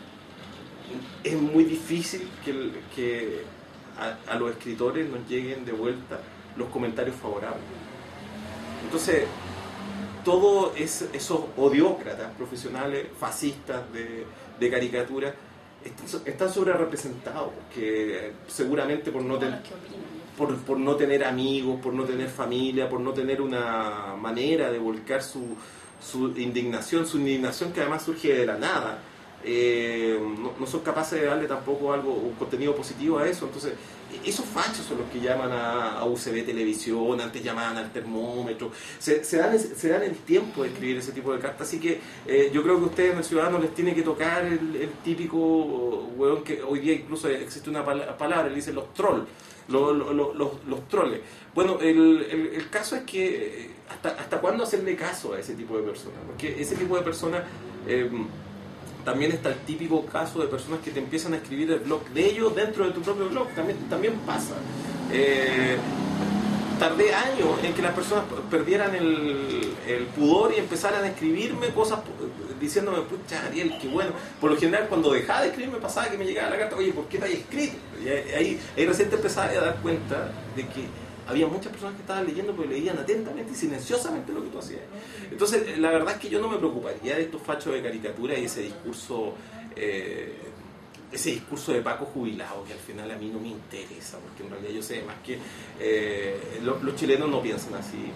es muy difícil que, que a, a los escritores nos lleguen de vuelta los comentarios favorables. Entonces, todos es, esos odiócratas profesionales, fascistas de, de caricatura, están, están sobre representados, que seguramente por no, ten, por, por no tener amigos, por no tener familia, por no tener una manera de volcar su, su indignación, su indignación que además surge de la nada, eh, no, no son capaces de darle tampoco algo, un contenido positivo a eso. Entonces esos fachos son los que llaman a, a U C B Televisión, antes llamaban al termómetro, se, se, dan, se dan el tiempo de escribir ese tipo de cartas, así que eh, yo creo que a ustedes en el Ciudadano les tiene que tocar el, el típico hueón que hoy día incluso existe una palabra, le dicen los trolls, los, los, los, los troles. Bueno, el, el, el caso es que hasta, hasta cuándo hacerle caso a ese tipo de personas, porque ese tipo de personas... Eh, también está el típico caso de personas que te empiezan a escribir el blog de ellos dentro de tu propio blog, también, también pasa. Eh, tardé años en que las personas perdieran el, el pudor y empezaran a escribirme cosas diciéndome, pucha Ariel, qué bueno. Por lo general cuando dejaba de escribirme pasaba que me llegaba la carta, oye, ¿por qué te hay escrito? Y ahí, ahí recién te empezaba a dar cuenta de que había muchas personas que estaban leyendo porque leían atentamente y silenciosamente lo que tú hacías. Entonces, la verdad es que yo no me preocuparía de estos fachos de caricatura y ese discurso, eh, ese discurso de Paco jubilado, que al final a mí no me interesa, porque en realidad yo sé más que eh, lo, los chilenos no piensan así.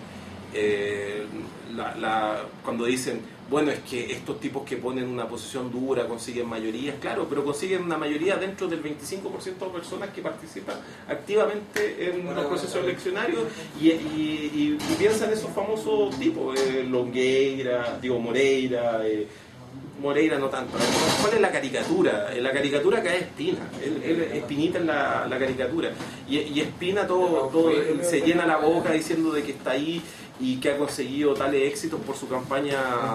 Eh, la, la, cuando dicen, bueno, es que estos tipos que ponen una posición dura consiguen mayorías, claro, pero consiguen una mayoría dentro del veinticinco por ciento de personas que participan activamente en los procesos eleccionarios y, y, y, y piensan esos famosos tipos, eh, Longueira, digo Moreira, eh, Moreira no tanto. ¿Cuál es la caricatura? La caricatura acá es Espina. Él, él, Espinita es la, la caricatura. Y, y Espina todo, todo se llena la boca diciendo de que está ahí y que ha conseguido tales éxitos por su campaña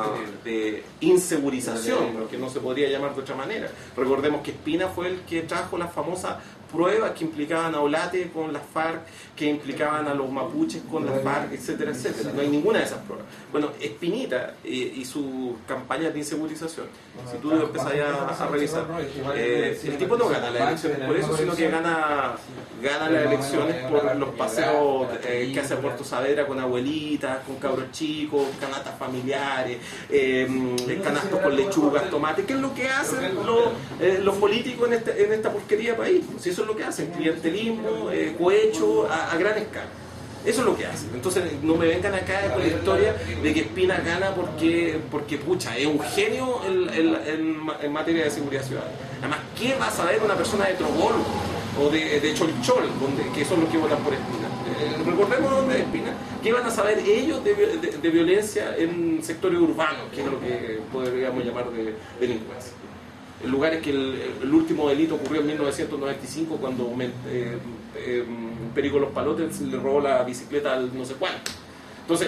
de insegurización, que no se podría llamar de otra manera. Recordemos que Espina fue el que trajo las famosas pruebas que implicaban a Olate con las FARC, que implicaban a los mapuches con las FARC, etcétera, etcétera. No hay ninguna de esas pruebas. Bueno, Espinita eh, y sus campañas de insegurización, si tú empezás a, a revisar, eh, el tipo no gana las elecciones por eso, sino que gana, gana las elecciones por los paseos eh, que hace Puerto Saavedra con abuelitas, con cabros chicos, canastas familiares, eh, canastos con lechugas, tomates, que es lo que hacen los, eh, los políticos en, este, en esta porquería de país. Si eso es lo que hacen, clientelismo, eh, cohecho a, a gran escala. Eso es lo que hacen. Entonces no me vengan acá con la historia de que Espina gana porque, porque pucha, es un genio en, en, en, en materia de seguridad ciudadana. Además, ¿qué va a saber una persona de Trogol o de, de Cholchol, donde, que son los que votan por Espina? Eh, recordemos de Espina, ¿qué van a saber ellos de, de, de violencia en sectores urbanos, que es lo que podríamos llamar de delincuencia? En lugares que el, el último delito ocurrió en mil novecientos noventa y cinco cuando eh, eh, Perico Los Palotes le robó la bicicleta al no sé cuánto. Entonces,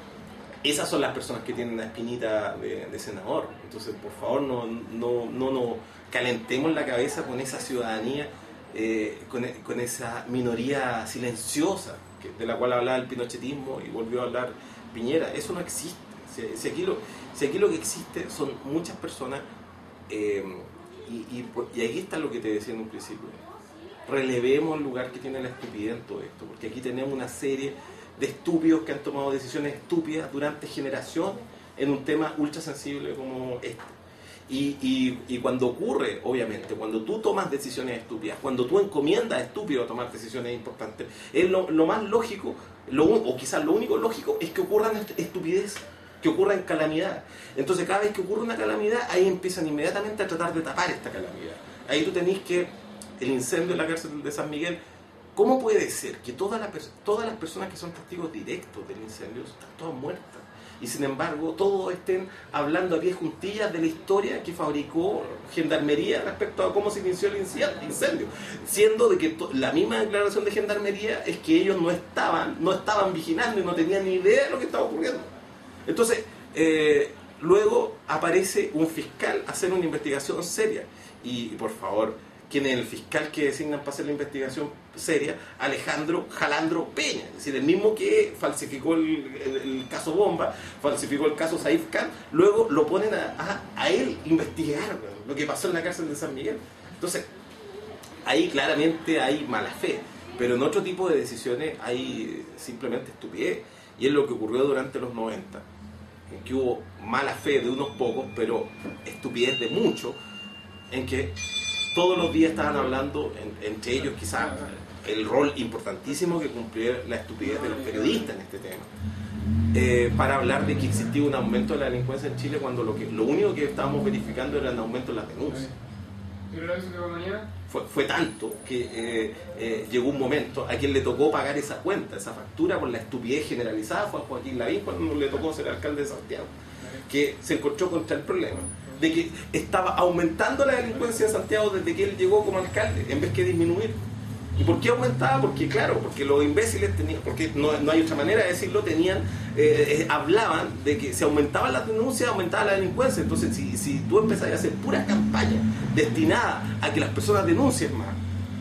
esas son las personas que tienen la espinita de, de senador. Entonces, por favor, no no, no nos calentemos la cabeza con esa ciudadanía, eh, con, con esa minoría silenciosa que, de la cual hablaba el pinochetismo y volvió a hablar Piñera. Eso no existe. Si, si, aquí, lo, si aquí lo que existe son muchas personas. Eh, y, y, y aquí está lo que te decía en un principio. Relevemos el lugar que tiene la estupidez en todo esto, porque aquí tenemos una serie de estúpidos que han tomado decisiones estúpidas durante generaciones en un tema ultra sensible como este. Y, y, y cuando ocurre, obviamente, cuando tú tomas decisiones estúpidas, cuando tú encomiendas a estúpidos a tomar decisiones importantes, es lo, lo más lógico, lo, o quizás lo único lógico, es que ocurran estupidez, que ocurran calamidad. Entonces cada vez que ocurre una calamidad, ahí empiezan inmediatamente a tratar de tapar esta calamidad. Ahí tú tenés que, el incendio en la cárcel de San Miguel, ¿cómo puede ser que todas las, todas las personas que son testigos directos del incendio están todas muertas? Y sin embargo todos estén hablando a pie juntillas de la historia que fabricó Gendarmería respecto a cómo se inició el incendio, siendo de que la misma declaración de Gendarmería es que ellos no estaban, no estaban vigilando y no tenían ni idea de lo que estaba ocurriendo. Entonces, eh, luego aparece un fiscal a hacer una investigación seria. Y, por favor, ¿quién es el fiscal que designan para hacer la investigación seria? Alejandro Jalandro Peña, es decir, el mismo que falsificó el, el, el caso Bomba, falsificó el caso Saif Khan, luego lo ponen a, a, a él investigar lo que pasó en la cárcel de San Miguel. Entonces, ahí claramente hay mala fe, pero en otro tipo de decisiones hay simplemente estupidez. Y es lo que ocurrió durante los noventa, en que hubo mala fe de unos pocos, pero estupidez de muchos, en que todos los días estaban hablando, en, entre ellos quizás el rol importantísimo que cumplió la estupidez de los periodistas en este tema, eh, para hablar de que existía un aumento de la delincuencia en Chile cuando lo, que, lo único que estábamos verificando era el aumento de las denuncias. Fue, fue tanto que eh, eh, llegó un momento a quien le tocó pagar esa cuenta, esa factura por la estupidez generalizada fue a Joaquín Lavín cuando le tocó ser alcalde de Santiago, que se encontró contra el problema de que estaba aumentando la delincuencia en Santiago desde que él llegó como alcalde, en vez que disminuir. ¿Y por qué aumentaba? Porque claro, porque los imbéciles tenían, porque no, no hay otra manera de decirlo, tenían, eh, eh, hablaban de que si aumentaban las denuncias, aumentaba la delincuencia. Entonces, si, si tú empezás a hacer puras campañas destinadas a que las personas denuncien más,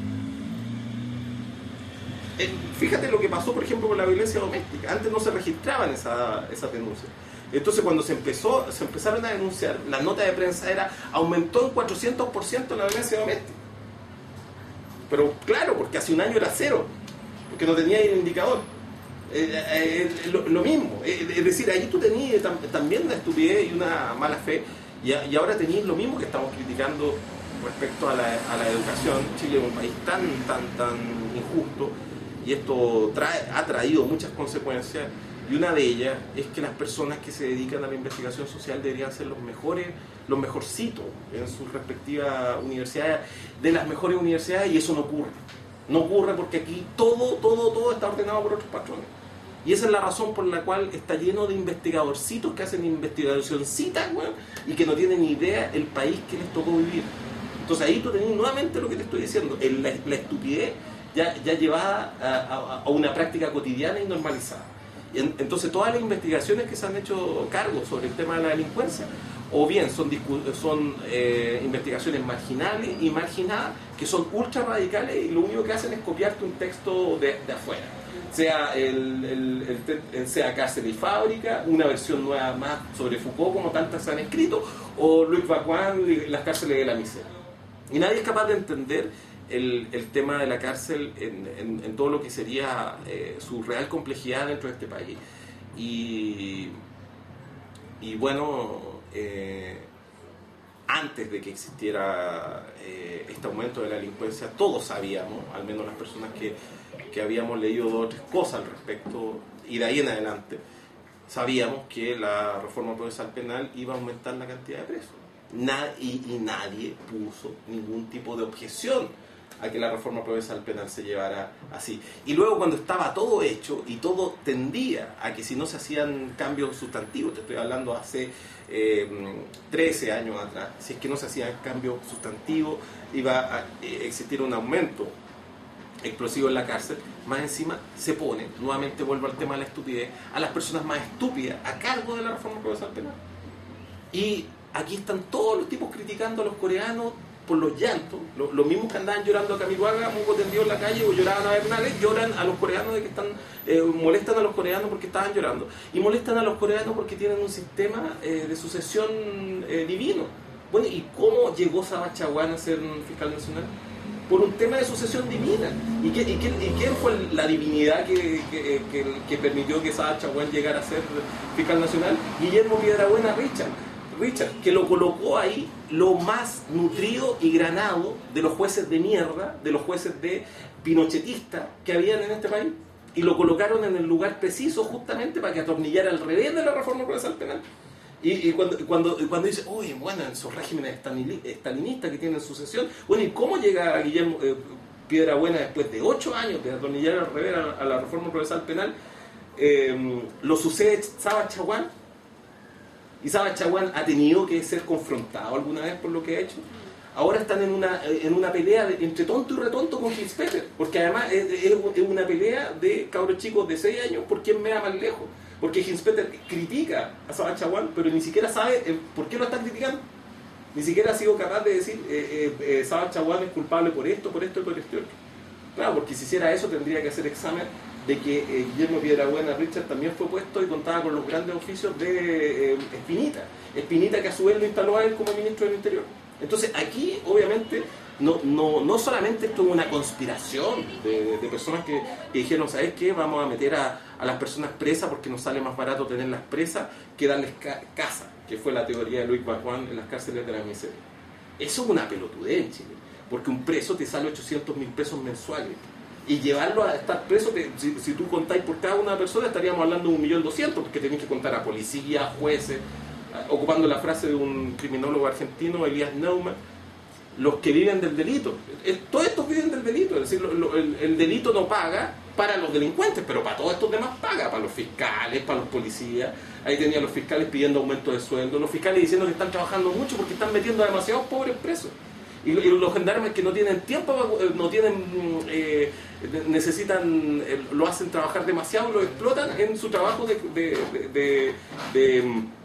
eh, fíjate lo que pasó, por ejemplo, con la violencia doméstica. Antes no se registraban esa, esas denuncias. Entonces, cuando se empezó, se empezaron a denunciar, la nota de prensa era, aumentó en cuatrocientos por ciento la violencia doméstica. Pero claro, porque hace un año era cero, porque no tenía el indicador. Eh, eh, lo, lo mismo, eh, es decir, allí tú tenías tam, también una estupidez y una mala fe, y, a, y ahora tenías lo mismo que estamos criticando respecto a la, a la educación. Chile es un país tan, tan, tan injusto, y esto trae, ha traído muchas consecuencias. Y una de ellas es que las personas que se dedican a la investigación social deberían ser los mejores, los mejorcitos en sus respectivas universidades, de las mejores universidades, y eso no ocurre. No ocurre porque aquí todo, todo, todo está ordenado por otros patrones. Y esa es la razón por la cual está lleno de investigadorcitos que hacen investigacioncitas, bueno, y que no tienen ni idea el país que les tocó vivir. Entonces ahí tú tenés nuevamente lo que te estoy diciendo, el, la, la estupidez ya, ya llevada a, a, a una práctica cotidiana y normalizada. Y en, entonces todas las investigaciones que se han hecho cargo sobre el tema de la delincuencia, o bien son, son eh, investigaciones marginales y marginadas, que son ultra radicales y lo único que hacen es copiarte un texto de, de afuera. Sea, el, el, el, sea Cárcel y Fábrica, una versión nueva más sobre Foucault, como tantas se han escrito, o Luis Vacuán, Las cárceles de la miseria. Y nadie es capaz de entender el, el tema de la cárcel en, en, en todo lo que sería eh, su real complejidad dentro de este país. Y, y bueno, eh, antes de que existiera eh, este aumento de la delincuencia, todos sabíamos, al menos las personas que, que habíamos leído dos o tres cosas al respecto, y de ahí en adelante, sabíamos que la reforma procesal penal iba a aumentar la cantidad de presos. Nad- y, y nadie puso ningún tipo de objeción a que la reforma procesal penal se llevara así. Y luego, cuando estaba todo hecho y todo tendía a que si no se hacían cambios sustantivos, te estoy hablando hace eh, trece años atrás, si es que no se hacían cambios sustantivos, iba a eh, existir un aumento explosivo en la cárcel. Más encima se pone, nuevamente vuelvo al tema de la estupidez, a las personas más estúpidas a cargo de la reforma procesal penal. Y aquí están todos los tipos criticando a los coreanos por los llantos, los, los mismos que andaban llorando a Camiroaga, Muco tendido en la calle, o lloraban a Bernales, lloran a los coreanos de que están, eh, molestan a los coreanos porque estaban llorando, y molestan a los coreanos porque tienen un sistema eh, de sucesión eh, divino. Bueno, ¿y cómo llegó Saba Chaguán a ser fiscal nacional? Por un tema de sucesión divina. ¿Y, qué, y, qué, y quién fue la divinidad que, que, que, que permitió que Saba Chaguán llegara a ser fiscal nacional? Guillermo Piedrabuena Richard. Richard, que lo colocó ahí lo más nutrido y granado de los jueces de mierda, de los jueces de pinochetistas que habían en este país, y lo colocaron en el lugar preciso justamente para que atornillara al revés de la reforma procesal penal. Y, y cuando, cuando, cuando dice, oye, bueno, en esos regímenes estalinistas que tienen sucesión, bueno, ¿y cómo llega a Guillermo eh, Piedrabuena después de ocho años de atornillar al revés a, a la reforma procesal penal? Eh, lo sucede Saba Chaguán. Y Saba Chaguán ha tenido que ser confrontado alguna vez por lo que ha hecho. Ahora están en una, en una pelea de, entre tonto y retonto con Hinspeter, porque además es, es una pelea de cabros chicos de seis años por quién me da más lejos. Porque Hinspeter critica a Saba Chaguán, pero ni siquiera sabe eh, por qué lo está criticando. Ni siquiera ha sido capaz de decir eh, eh, eh, Saba Chaguán es culpable por esto, por esto y por esto. Claro, porque si hiciera eso tendría que hacer examen de que eh, Guillermo Piedrabuena Richard también fue puesto y contaba con los grandes oficios de eh, Espinita. Espinita, que a su vez lo instaló a él como ministro del Interior. Entonces aquí, obviamente, no, no, no solamente esto es una conspiración de, de personas que, que dijeron, ¿sabes qué? Vamos a meter a, a las personas presas porque nos sale más barato tenerlas presas que darles ca casa, que fue la teoría de Luis Vacuán en las cárceles de la miseria. Eso es una pelotudez en Chile, porque un preso te sale ochocientos mil pesos mensuales. Y llevarlo a estar preso, te, si, si tú contáis por cada una persona, estaríamos hablando de un millón doscientos, porque tenéis que contar a policía, jueces, ocupando la frase de un criminólogo argentino, Elías Neumann, los que viven del delito. Todos estos viven del delito, es decir, lo, lo, el, el delito no paga para los delincuentes, pero para todos estos demás paga, para los fiscales, para los policías. Ahí tenía los fiscales pidiendo aumento de sueldo, los fiscales diciendo que están trabajando mucho porque están metiendo a demasiados pobres presos. Y los gendarmes que no tienen tiempo, no tienen, eh, necesitan, eh, lo hacen trabajar demasiado, lo explotan en su trabajo de, de, de, de,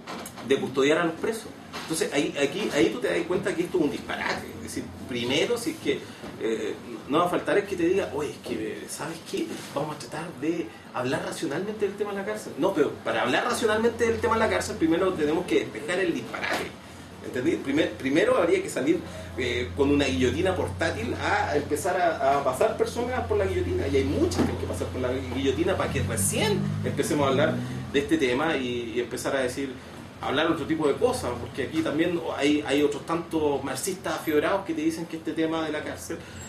de custodiar a los presos. Entonces ahí, aquí, ahí tú te das cuenta que esto es un disparate. Es decir, primero, si es que eh, no va a faltar es que te diga, oye, es que, ¿sabes qué? Vamos a tratar de hablar racionalmente del tema de la cárcel. No, pero para hablar racionalmente del tema de la cárcel, primero tenemos que despejar el disparate. ¿Entendí? Primer, primero habría que salir eh, con una guillotina portátil a empezar a, a pasar personas por la guillotina, y hay muchas que hay que pasar por la guillotina para que recién empecemos a hablar de este tema y, y empezar a decir, hablar otro tipo de cosas, porque aquí también hay, hay otros tantos marxistas afiebrados que te dicen que este tema de la cárcel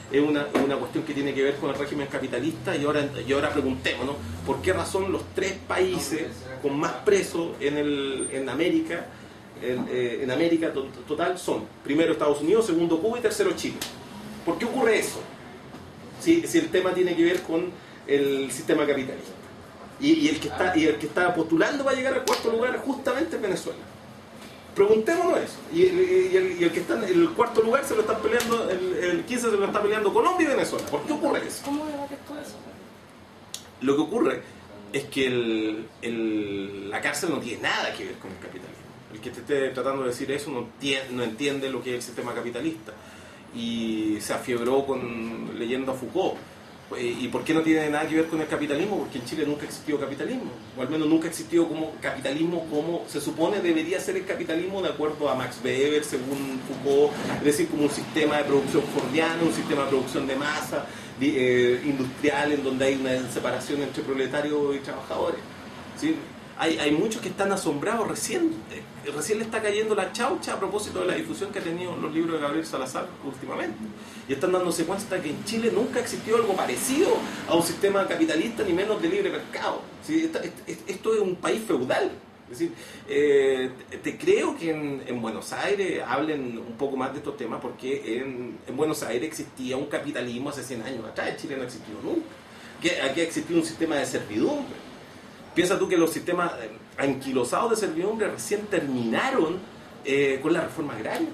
es una, es una cuestión que tiene que ver con el régimen capitalista. Y ahora, y ahora preguntémonos, ¿por qué razón los tres países con más presos en, el, en América, en, eh, en América to, total son, primero Estados Unidos, segundo Cuba y tercero Chile? ¿Por qué ocurre eso? Si, si el tema tiene que ver con el sistema capitalista. Y, y, el que está, y el que está postulando para llegar al cuarto lugar justamente es Venezuela. Preguntémonos eso. Y, y, y, el, y el que está en el cuarto lugar se lo están peleando, el, el quince se lo está peleando Colombia y Venezuela. ¿Por qué ocurre eso? ¿Cómo debates todo eso? Lo que ocurre es que el, el, la cárcel no tiene nada que ver con el capitalismo. El que te esté tratando de decir eso no entiende, no entiende lo que es el sistema capitalista. Y se afiebró con leyendo a Foucault. ¿Y por qué no tiene nada que ver con el capitalismo? Porque en Chile nunca existió capitalismo, o al menos nunca existió como capitalismo como se supone debería ser el capitalismo de acuerdo a Max Weber, según Foucault, es decir, como un sistema de producción fordiano, un sistema de producción de masa, eh, industrial, en donde hay una separación entre proletarios y trabajadores, ¿sí? Hay, hay muchos que están asombrados, recién, eh, recién le está cayendo la chaucha a propósito de la difusión que ha tenido los libros de Gabriel Salazar últimamente. Y están dándose cuenta que en Chile nunca existió algo parecido a un sistema capitalista, ni menos de libre mercado. ¿Sí? Esta, este, esto es un país feudal. Es decir, eh, te creo que en, en Buenos Aires hablen un poco más de estos temas, porque en, en Buenos Aires existía un capitalismo hace cien años atrás, en Chile no existió nunca. Que aquí existía un sistema de servidumbre. Piensa tú que los sistemas anquilosados de servidumbre recién terminaron eh, con la reforma agraria.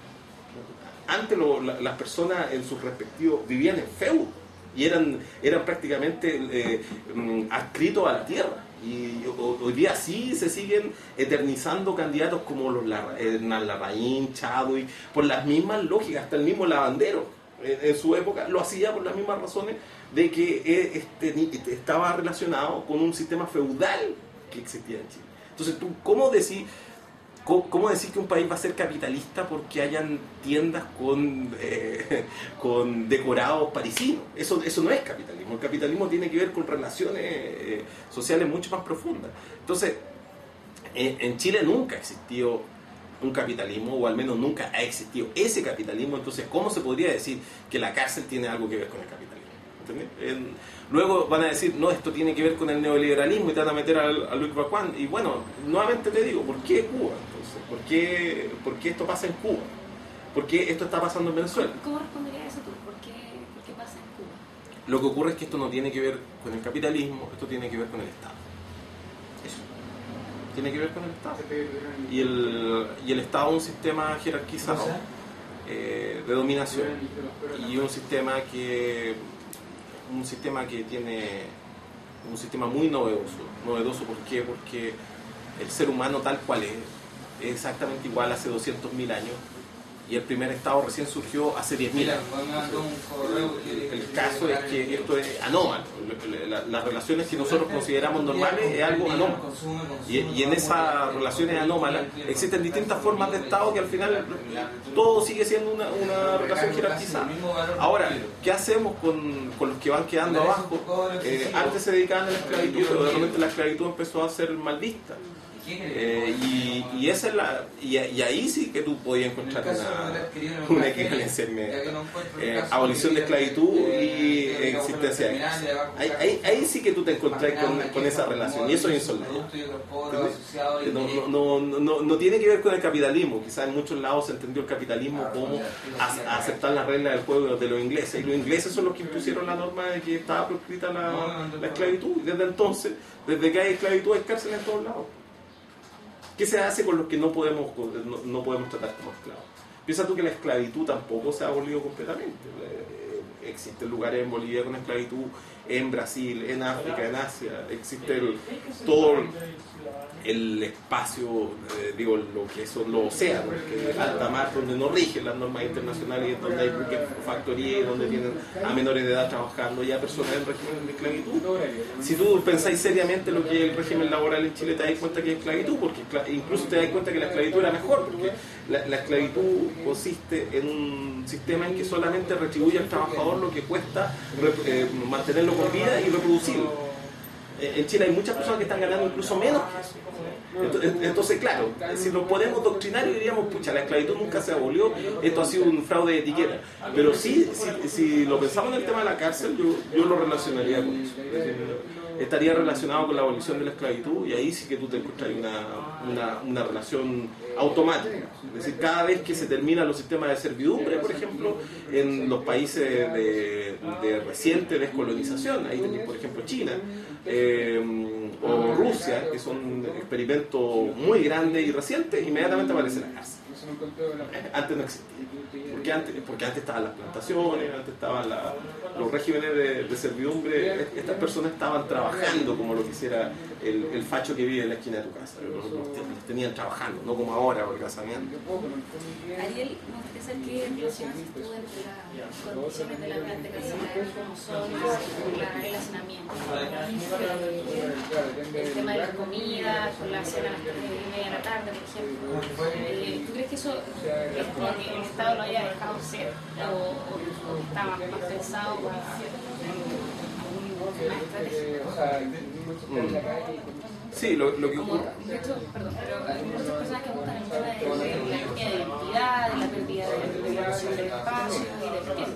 Antes lo, la, las personas en sus respectivos vivían en feudo y eran, eran prácticamente eh, adscritos a la tierra. Y hoy día sí se siguen eternizando candidatos como los Hernán Larraín, Chadwick, por las mismas lógicas. Hasta el mismo Lavandero en, en su época lo hacía por las mismas razones de que este, estaba relacionado con un sistema feudal que existía en Chile. Entonces, ¿tú cómo decís, cómo, cómo decís que un país va a ser capitalista porque hayan tiendas con, eh, con decorados parisinos? Eso, eso no es capitalismo. El capitalismo tiene que ver con relaciones eh, sociales mucho más profundas. Entonces, en, en Chile nunca existió un capitalismo, o al menos nunca ha existido ese capitalismo. Entonces, ¿cómo se podría decir que la cárcel tiene algo que ver con el capitalismo? En, luego van a decir, no, esto tiene que ver con el neoliberalismo y te van a meter a, a Luis Bacuán. Y bueno, nuevamente te digo, ¿por qué Cuba? Entonces, ¿por qué, ¿por qué esto pasa en Cuba? ¿Por qué esto está pasando en Venezuela? ¿Cómo responderías eso tú? ¿Por qué, ¿Por qué pasa en Cuba? Lo que ocurre es que esto no tiene que ver con el capitalismo, esto tiene que ver con el Estado. Eso. Tiene que ver con el Estado. Y el, y el Estado es un sistema jerarquizado eh, de dominación. Y un sistema que... un sistema que tiene un sistema muy novedoso. Novedoso, ¿por qué? Porque el ser humano tal cual es, es exactamente igual hace doscientos mil años, y el primer estado recién surgió hace diez mil años. El, el caso es que esto es anómalo. Las, las relaciones que nosotros consideramos normales es algo anómalo. Y, y en esas relaciones anómalas existen distintas formas de estado que al final todo sigue siendo una, una relación jerarquizada. Ahora, ¿qué hacemos con, con los que van quedando abajo? Eh, antes se dedicaban a la esclavitud, pero de repente la esclavitud empezó a ser mal vista. Eh, y, y esa es la y, y ahí sí que tú podías encontrar una, una equivalencia eh, abolición de esclavitud y existencia de clase. Ahí, ahí, ahí sí que tú te encontrás con, con esa relación, y eso es insólito. No, no, no, no, no tiene que ver con el capitalismo. Quizás en muchos lados se entendió el capitalismo como a, a aceptar las reglas del juego de los ingleses, y los ingleses son los que impusieron la norma de que estaba proscrita la, la esclavitud, y desde entonces, desde que hay esclavitud, hay cárcel en todos lados. ¿Qué se hace con los que no podemos, no, no podemos tratar como esclavos? Piensa tú que la esclavitud tampoco se ha abolido completamente. Eh, existen lugares en Bolivia con esclavitud, en Brasil, en África, en Asia. Existe el, todo el espacio, eh, digo, lo que son los océanos, que alta mar, donde no rigen las normas internacionales, donde hay buques factorías, donde tienen a menores de edad trabajando, ya personas en régimen de esclavitud. Si tú pensáis seriamente lo que es el régimen laboral en Chile, te das cuenta que es esclavitud, porque incluso te das cuenta que la esclavitud era mejor, porque la, la esclavitud consiste en un sistema en que solamente retribuye al trabajador lo que cuesta eh, mantenerlo con vida y reproducirlo. En Chile hay muchas personas que están ganando incluso menos que eso. Entonces, entonces, claro, si nos ponemos doctrinarios diríamos, pucha, la esclavitud nunca se abolió, esto ha sido un fraude de etiqueta. Pero sí, si, si lo pensamos en el tema de la cárcel, yo, yo lo relacionaría con eso. Es decir, estaría relacionado con la abolición de la esclavitud y ahí sí que tú te encuentras una, una, una relación automática. Es decir, cada vez que se terminan los sistemas de servidumbre, por ejemplo, en los países de, de reciente descolonización, ahí tenéis, por ejemplo, China, eh, o Rusia, que son experimentos muy grandes y recientes, inmediatamente aparece la cárcel. Antes no existía. Porque antes, porque antes estaban las plantaciones, antes estaban la, los regímenes de, de servidumbre. Estas personas estaban trabajando como lo quisiera el, el facho que vive en la esquina de tu casa. Los, los, los tenían trabajando, no como ahora, por casamiento. Ariel, me gustaría saber qué relación tú entre las condiciones de la planta carcelaria, como son el relacionamiento, el tema de la comida, con la cena a las tres y media de la tarde, por ejemplo. Eh, ¿Tú crees que eso es como que el Estado lo haya dejado ser o, o, o está más, más pensado para una estrategia? Sí, lo, lo que ocurre. De hecho, perdón, pero hay muchas personas que gustan el tema de, de, de la pérdida de identidad, de la pérdida de, de la noción del espacio y del tiempo.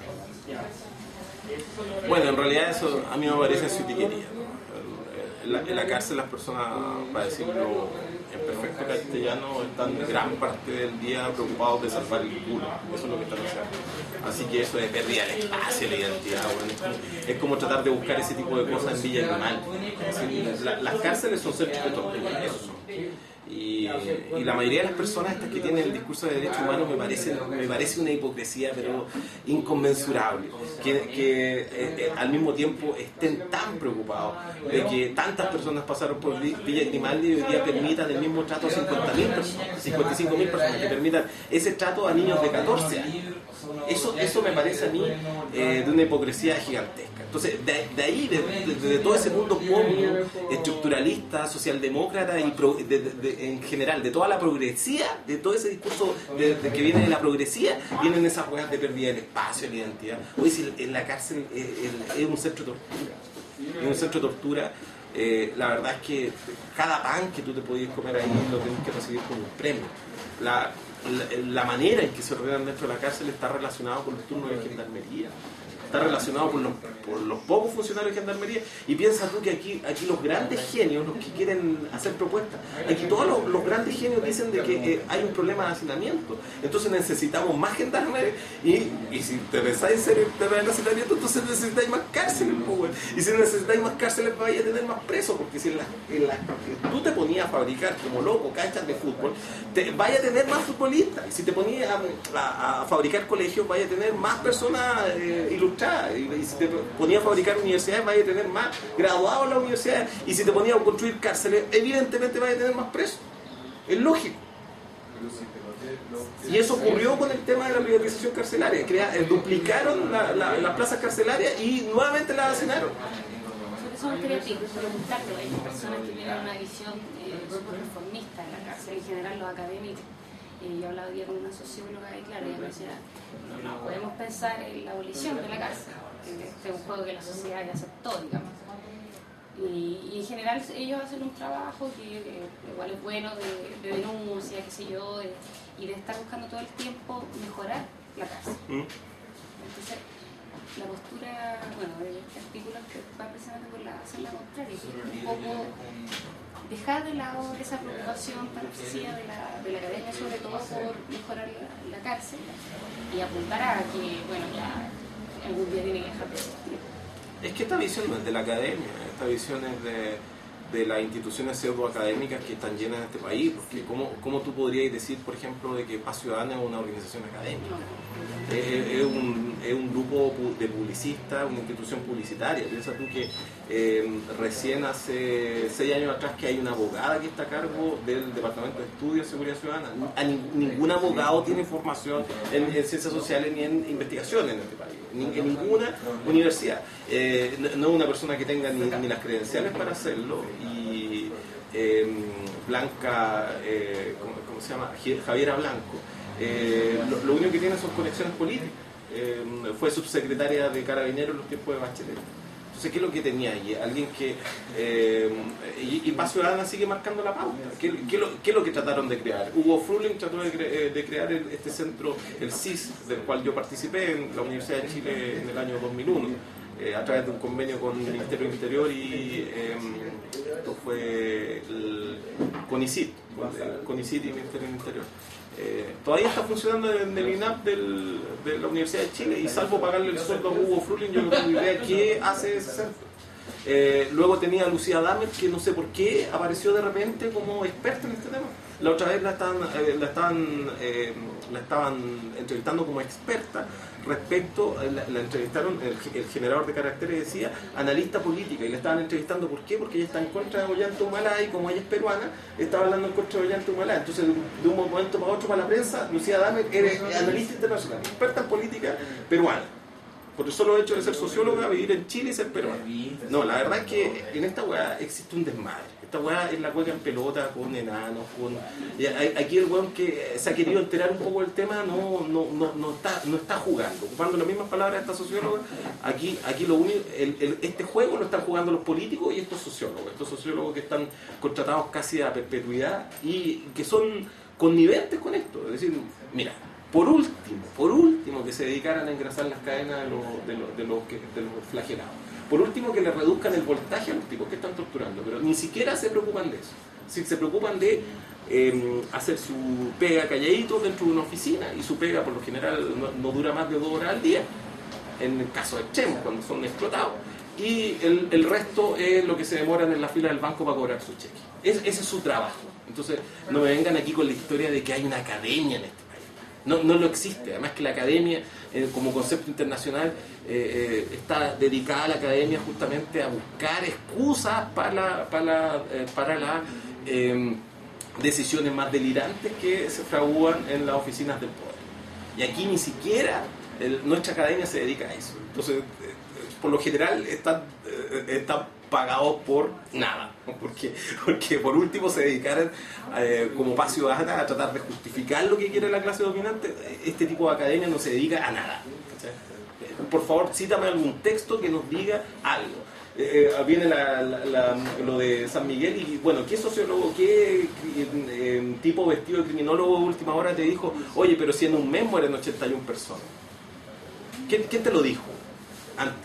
Bueno, en realidad eso a mí me parece su etiquería, ¿no? En la, en la cárcel las personas, para decirlo en perfecto castellano, están gran parte del día preocupados de salvar el culo. Eso es lo que están haciendo. Así que eso de pérdida del espacio, la identidad, bueno, es, como, es como tratar de buscar ese tipo de cosas en Villa Animal. Es decir, la, las cárceles son centros de tortura, eso son. Y, y la mayoría de las personas estas que tienen el discurso de derechos humanos me parece, me parece una hipocresía pero inconmensurable que, que eh, eh, al mismo tiempo estén tan preocupados de que tantas personas pasaron por Villa Grimaldi y hoy día permitan el mismo trato a cincuenta mil personas, cincuenta y cinco mil personas, que permitan ese trato a niños de catorce años. Eso, eso me parece a mí eh, de una hipocresía gigantesca. Entonces, de, de ahí, de, de, de todo ese mundo pomio, estructuralista, socialdemócrata y pro, de, de, de, en general, de toda la progresía, de todo ese discurso de, de que viene de la progresía, vienen esas huevas de pérdida del espacio, de la identidad. Hoy si en la cárcel es, es un centro de tortura. Es un centro de tortura. Eh, la verdad es que cada pan que tú te podías comer ahí lo tienes que recibir como un premio. La, la, la manera en que se ordenan dentro de la cárcel está relacionado con los turnos de gendarmería, está relacionado por los, por los pocos funcionarios de gendarmería. Y piensa tú que aquí, aquí los grandes genios, los que quieren hacer propuestas, aquí todos los, los grandes genios dicen de que eh, hay un problema de hacinamiento, entonces necesitamos más gendarmes y, y si te pensáis en serio el tema del hacinamiento, entonces necesitáis más cárceles, pues, y si necesitáis más cárceles vais a tener más presos, porque si en la, en la, tú te ponías a fabricar como loco canchas de fútbol, te, vaya a tener más futbolistas, y si te ponías a, a, a fabricar colegios, vaya a tener más personas eh, ilustradas. Y si te ponías a fabricar universidades, vas a tener más graduados en las universidades. Y si te ponías a construir cárceles, evidentemente vas a tener más presos. Es lógico. Y eso ocurrió con el tema de la privatización carcelaria. Crea, eh, duplicaron la, la, las plazas carcelarias y nuevamente las hacinaron. Son creativos, preguntarte, hay personas que tienen una visión eh, súper reformista en la cárcel, en general los académicos. Eh, yo hablaba hoy día con una socióloga y claro, ella me decía, no, no podemos pensar en la abolición de la cárcel, este es un juego que la sociedad ya aceptó, digamos. Y, y en general ellos hacen un trabajo que eh, igual es bueno de, de denuncia, qué sé yo, de, y de estar buscando todo el tiempo mejorar la cárcel. Entonces, la postura, bueno, de este artículo que va precisamente por la, hacer la contraria, que es un poco dejar de lado esa preocupación tan excesiva de la, de la academia, sobre todo por mejorar la, la cárcel, y apuntar a que, bueno, ya algún día tiene que dejar de existir. Es que esta visión no es de la academia, esta visión es de, de las instituciones pseudoacadémicas que están llenas en este país, porque ¿cómo, cómo tú podrías decir, por ejemplo, de que Paz Ciudadana es una organización académica? Es, es, un, es un grupo de publicistas, una institución publicitaria. Piensa tú que eh, recién hace seis años atrás que hay una abogada que está a cargo del Departamento de Estudios de Seguridad Ciudadana. A ni, ningún abogado tiene formación en, en ciencias sociales ni en investigación en este país, ni en ninguna universidad. Eh, no, no es una persona que tenga ni, ni las credenciales para hacerlo. Y eh, Blanca, eh, ¿cómo, ¿cómo se llama? Javiera Blanco. Eh, lo, lo único que tiene son conexiones políticas. Eh, fue subsecretaria de Carabineros en los tiempos de Bachelet. Entonces, ¿qué es lo que tenía ahí? Alguien que... Eh, y, y Paz Ciudadana sigue marcando la pauta. ¿Qué, qué, lo, ¿Qué es lo que trataron de crear? Hugo Fruling trató de, cre de crear el, este centro, el C I S, del cual yo participé en la Universidad de Chile en el año dos mil uno, eh, a través de un convenio con el Ministerio del Interior y eh, esto fue el CONICIT, CONICIT y el Ministerio del Interior. Eh, todavía está funcionando en el I N A P del, de la Universidad de Chile, y salvo pagarle el sueldo a Hugo Fruling, yo no tengo idea qué hace ese centro. Eh, luego tenía a Lucía Damer, que no sé por qué apareció de repente como experta en este tema. La otra vez la estaban, eh, la estaban, eh, la estaban entrevistando como experta respecto, la, la entrevistaron, el, el generador de caracteres decía analista política, y la estaban entrevistando. ¿Por qué? Porque ella está en contra de Ollanta Humala, y como ella es peruana, estaba hablando en contra de Ollanta Humala. Entonces, de un momento para otro, para la prensa, Lucía Damer era analista internacional, experta en política peruana. Por el solo hecho de ser socióloga, vivir en Chile y ser peruana. No, la verdad es que en esta weá existe un desmadre. Esta weá es la juega en pelota con enanos, con... Y aquí el weón que se ha querido enterar un poco del tema no, no, no, no, está, no está jugando. Ocupando las mismas palabras de esta socióloga, aquí, aquí lo único, el, el, este juego lo están jugando los políticos y estos sociólogos. Estos sociólogos que están contratados casi a perpetuidad y que son conniventes con esto. Es decir, mira... Por último, por último que se dedicaran a engrasar las cadenas de los, de los, de los, que, de los flagelados. Por último que le reduzcan el voltaje a los tipos que están torturando. Pero ni siquiera se preocupan de eso. Si se preocupan de eh, hacer su pega calladito dentro de una oficina, y su pega por lo general no, no dura más de dos horas al día, en el caso extremo, cuando son explotados. Y el, el resto es lo que se demoran en la fila del banco para cobrar su cheque. Es, ese es su trabajo. Entonces no me vengan aquí con la historia de que hay una academia en este. No, no lo existe. Además que la academia, eh, como concepto internacional, eh, eh, está dedicada a la academia justamente a buscar excusas para la, para la, eh, para las eh, decisiones más delirantes que se fraguan en las oficinas del poder. Y aquí ni siquiera el, nuestra academia se dedica a eso. Entonces, eh, por lo general, están, eh, están pagados por nada, porque, porque por último se dedicaran eh, como Paz Ciudadana a tratar de justificar lo que quiere la clase dominante. Este tipo de academia no se dedica a nada. ¿Sí? Por favor, cítame algún texto que nos diga algo. Eh, viene la, la, la, lo de San Miguel y bueno, ¿qué sociólogo, qué eh, tipo vestido de criminólogo de última hora te dijo, oye, pero si en un mes mueren ochenta y una personas? ¿Quién, quién te lo dijo antes?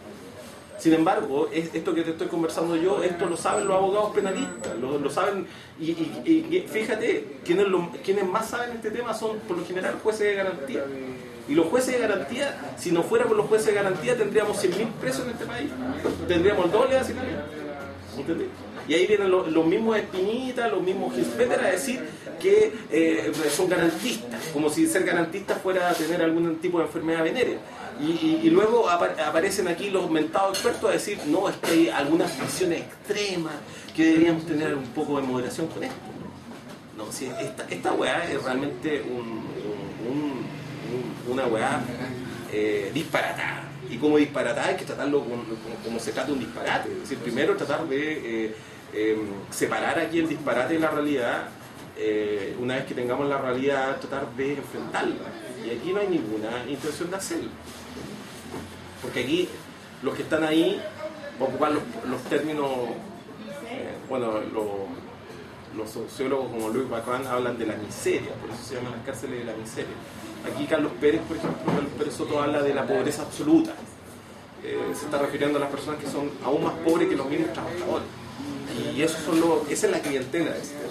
Sin embargo, esto que te estoy conversando yo, esto lo saben los abogados penalistas, lo, lo saben, y, y, y fíjate, quienes, lo, quienes más saben este tema son por lo general jueces de garantía. Y los jueces de garantía, si no fuera por los jueces de garantía, tendríamos cien mil presos en este país. Tendríamos el doble de hacinamiento. ¿Entendés? Y ahí vienen los, los mismos Espinita, los mismos Gispeter a decir que eh, son garantistas, como si ser garantista fuera tener algún tipo de enfermedad venérea. Y, y, y luego apa aparecen aquí los mentados expertos a decir, no, es que hay algunas visiones extremas, que deberíamos tener un poco de moderación con esto. No, si esta, esta weá es realmente un, un, un, una weá eh, disparatada. Y como disparatada hay que tratarlo como, como, como se trata un disparate. Es decir, primero tratar de eh, eh, separar aquí el disparate de la realidad. Eh, una vez que tengamos la realidad, tratar de enfrentarla. Y aquí no hay ninguna intención de hacerlo. Porque aquí los que están ahí, para ocupar los, los términos, eh, bueno, los, los sociólogos como Luis Bacán hablan de la miseria, por eso se llaman las cárceles de la miseria. Aquí Carlos Pérez, por ejemplo, Carlos Pérez Soto habla de la pobreza absoluta. Eh, se está refiriendo a las personas que son aún más pobres que los mismos trabajadores. Y eso son los, esa es la clientela de este.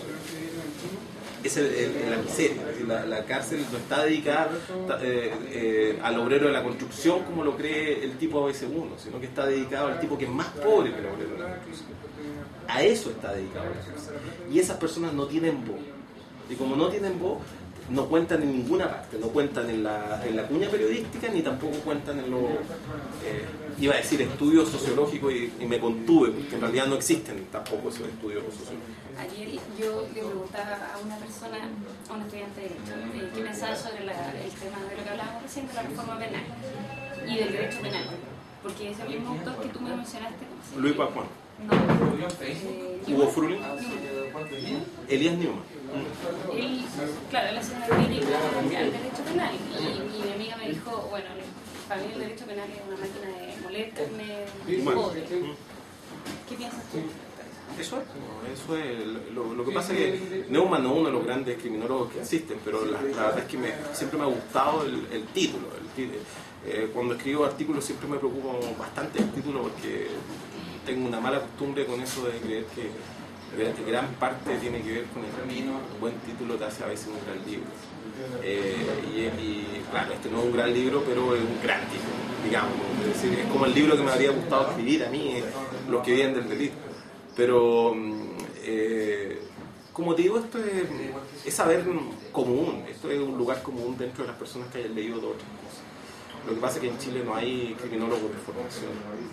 Es el, el, la miseria. La, la cárcel no está dedicada eh, eh, al obrero de la construcción como lo cree el tipo A B C uno, sino que está dedicado al tipo que es más pobre que el obrero de la construcción. A eso está dedicado la cárcel. Y esas personas no tienen voz. Y como no tienen voz, no cuentan en ninguna parte, no cuentan en la, en la cuña periodística, ni tampoco cuentan en los, eh, iba a decir estudios sociológicos y, y me contuve, porque en realidad no existen tampoco esos estudios sociológicos. Ayer yo le preguntaba a una persona, a un estudiante de Derecho, eh, qué pensaba sobre la, el tema de lo que hablábamos recién, de la reforma penal y del derecho penal, porque ese mismo autor que tú me mencionaste, Luis Pacman. No. Eh, Hugo Fruling. Elías Newman. Él, claro, él hace una crítica al derecho penal penal. Y, y mi amiga me dijo, bueno, para mí el derecho penal es una máquina de moler carne pobre. ¿Qué piensas tú? Eso es, eso es. Lo, lo que pasa es que Neumann no es uno de los grandes criminólogos que existen, pero la, la verdad es que me, siempre me ha gustado el, el título. El título. Eh, cuando escribo artículos siempre me preocupo bastante el título porque tengo una mala costumbre con eso de creer que de gran parte tiene que ver con el título. Un buen título te hace a veces un gran libro. Eh, y, y claro, este no es un gran libro, pero es un gran título, digamos. Es decir, es como el libro que me habría gustado escribir a mí, los que vienen del delito. Pero, eh, como te digo, esto es, es saber común, esto es un lugar común dentro de las personas que hayan leído todas otras cosas. Lo que pasa es que en Chile no hay criminólogos de formación.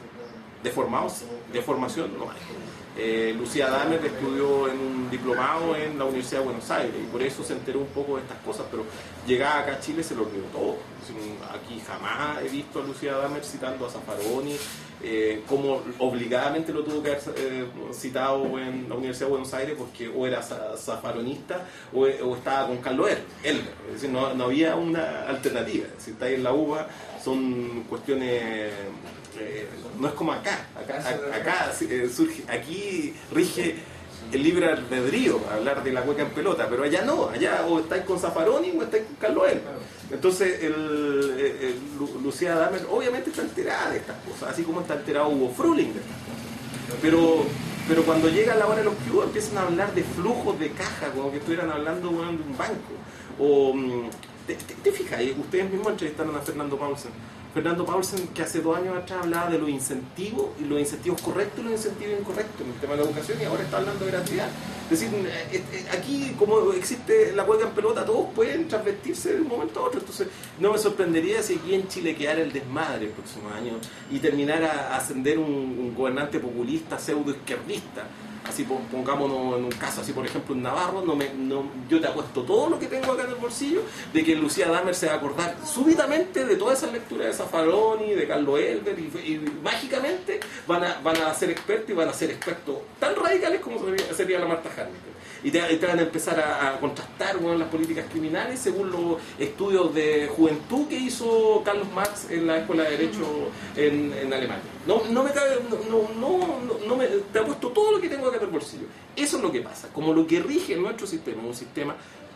De formados, de formación no hay. Eh, Lucía Damer estudió en un diplomado en la Universidad de Buenos Aires y por eso se enteró un poco de estas cosas, pero llegada acá a Chile se lo olvidó todo. Aquí jamás he visto a Lucía Damer citando a Zaffaroni, eh, como obligadamente lo tuvo que haber eh, citado en la Universidad de Buenos Aires porque o era zaffaronista o, o estaba con Carlos Elber. Es decir, no, no había una alternativa. Si está ahí en la U B A son cuestiones... Eh, no es como acá, acá, acá eh, surge, aquí rige el libre albedrío, hablar de la cueca en pelota, pero allá no, allá o estáis con Zaffaroni o estáis con Carlos Elber. Entonces el, el, el, Lucía Damer obviamente está enterada de estas cosas, así como está enterado Hugo Fruling de estas cosas. Pero, pero cuando llega la hora de los cubos empiezan a hablar de flujos de caja, como que estuvieran hablando bueno, de un banco. O, ¿te, te, te fijas? Ustedes mismos entrevistaron a Fernando Paulsen. Fernando Paulsen, que hace dos años atrás hablaba de los incentivos, y los incentivos correctos y los incentivos incorrectos en el tema de la educación, y ahora está hablando de gratuidad. Es decir, aquí, como existe la huelga en pelota, todos pueden transvestirse de un momento a otro. Entonces, no me sorprendería si aquí en Chile quedara el desmadre el próximo año y terminara a ascender un, un gobernante populista, pseudo-izquierdista. Así pongámonos en un caso, así por ejemplo en Navarro, no me, no, yo te apuesto todo lo que tengo acá en el bolsillo de que Lucía Damer se va a acordar súbitamente de todas esas lecturas de Zaffaroni, de Carlos Elber y, y mágicamente van a, van a ser expertos y van a ser expertos tan radicales como sería, sería la Marta Harnecker. Y te, te van a empezar a, a contrastar bueno, las políticas criminales según los estudios de juventud que hizo Carlos Marx en la Escuela de Derecho en, en Alemania. No, no me cabe, no, no, no, no me, te apuesto todo lo que tengo acá en el bolsillo. Eso es lo que pasa. Como lo que rige nuestro sistema, un sistema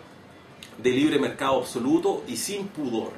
de libre mercado absoluto y sin pudor.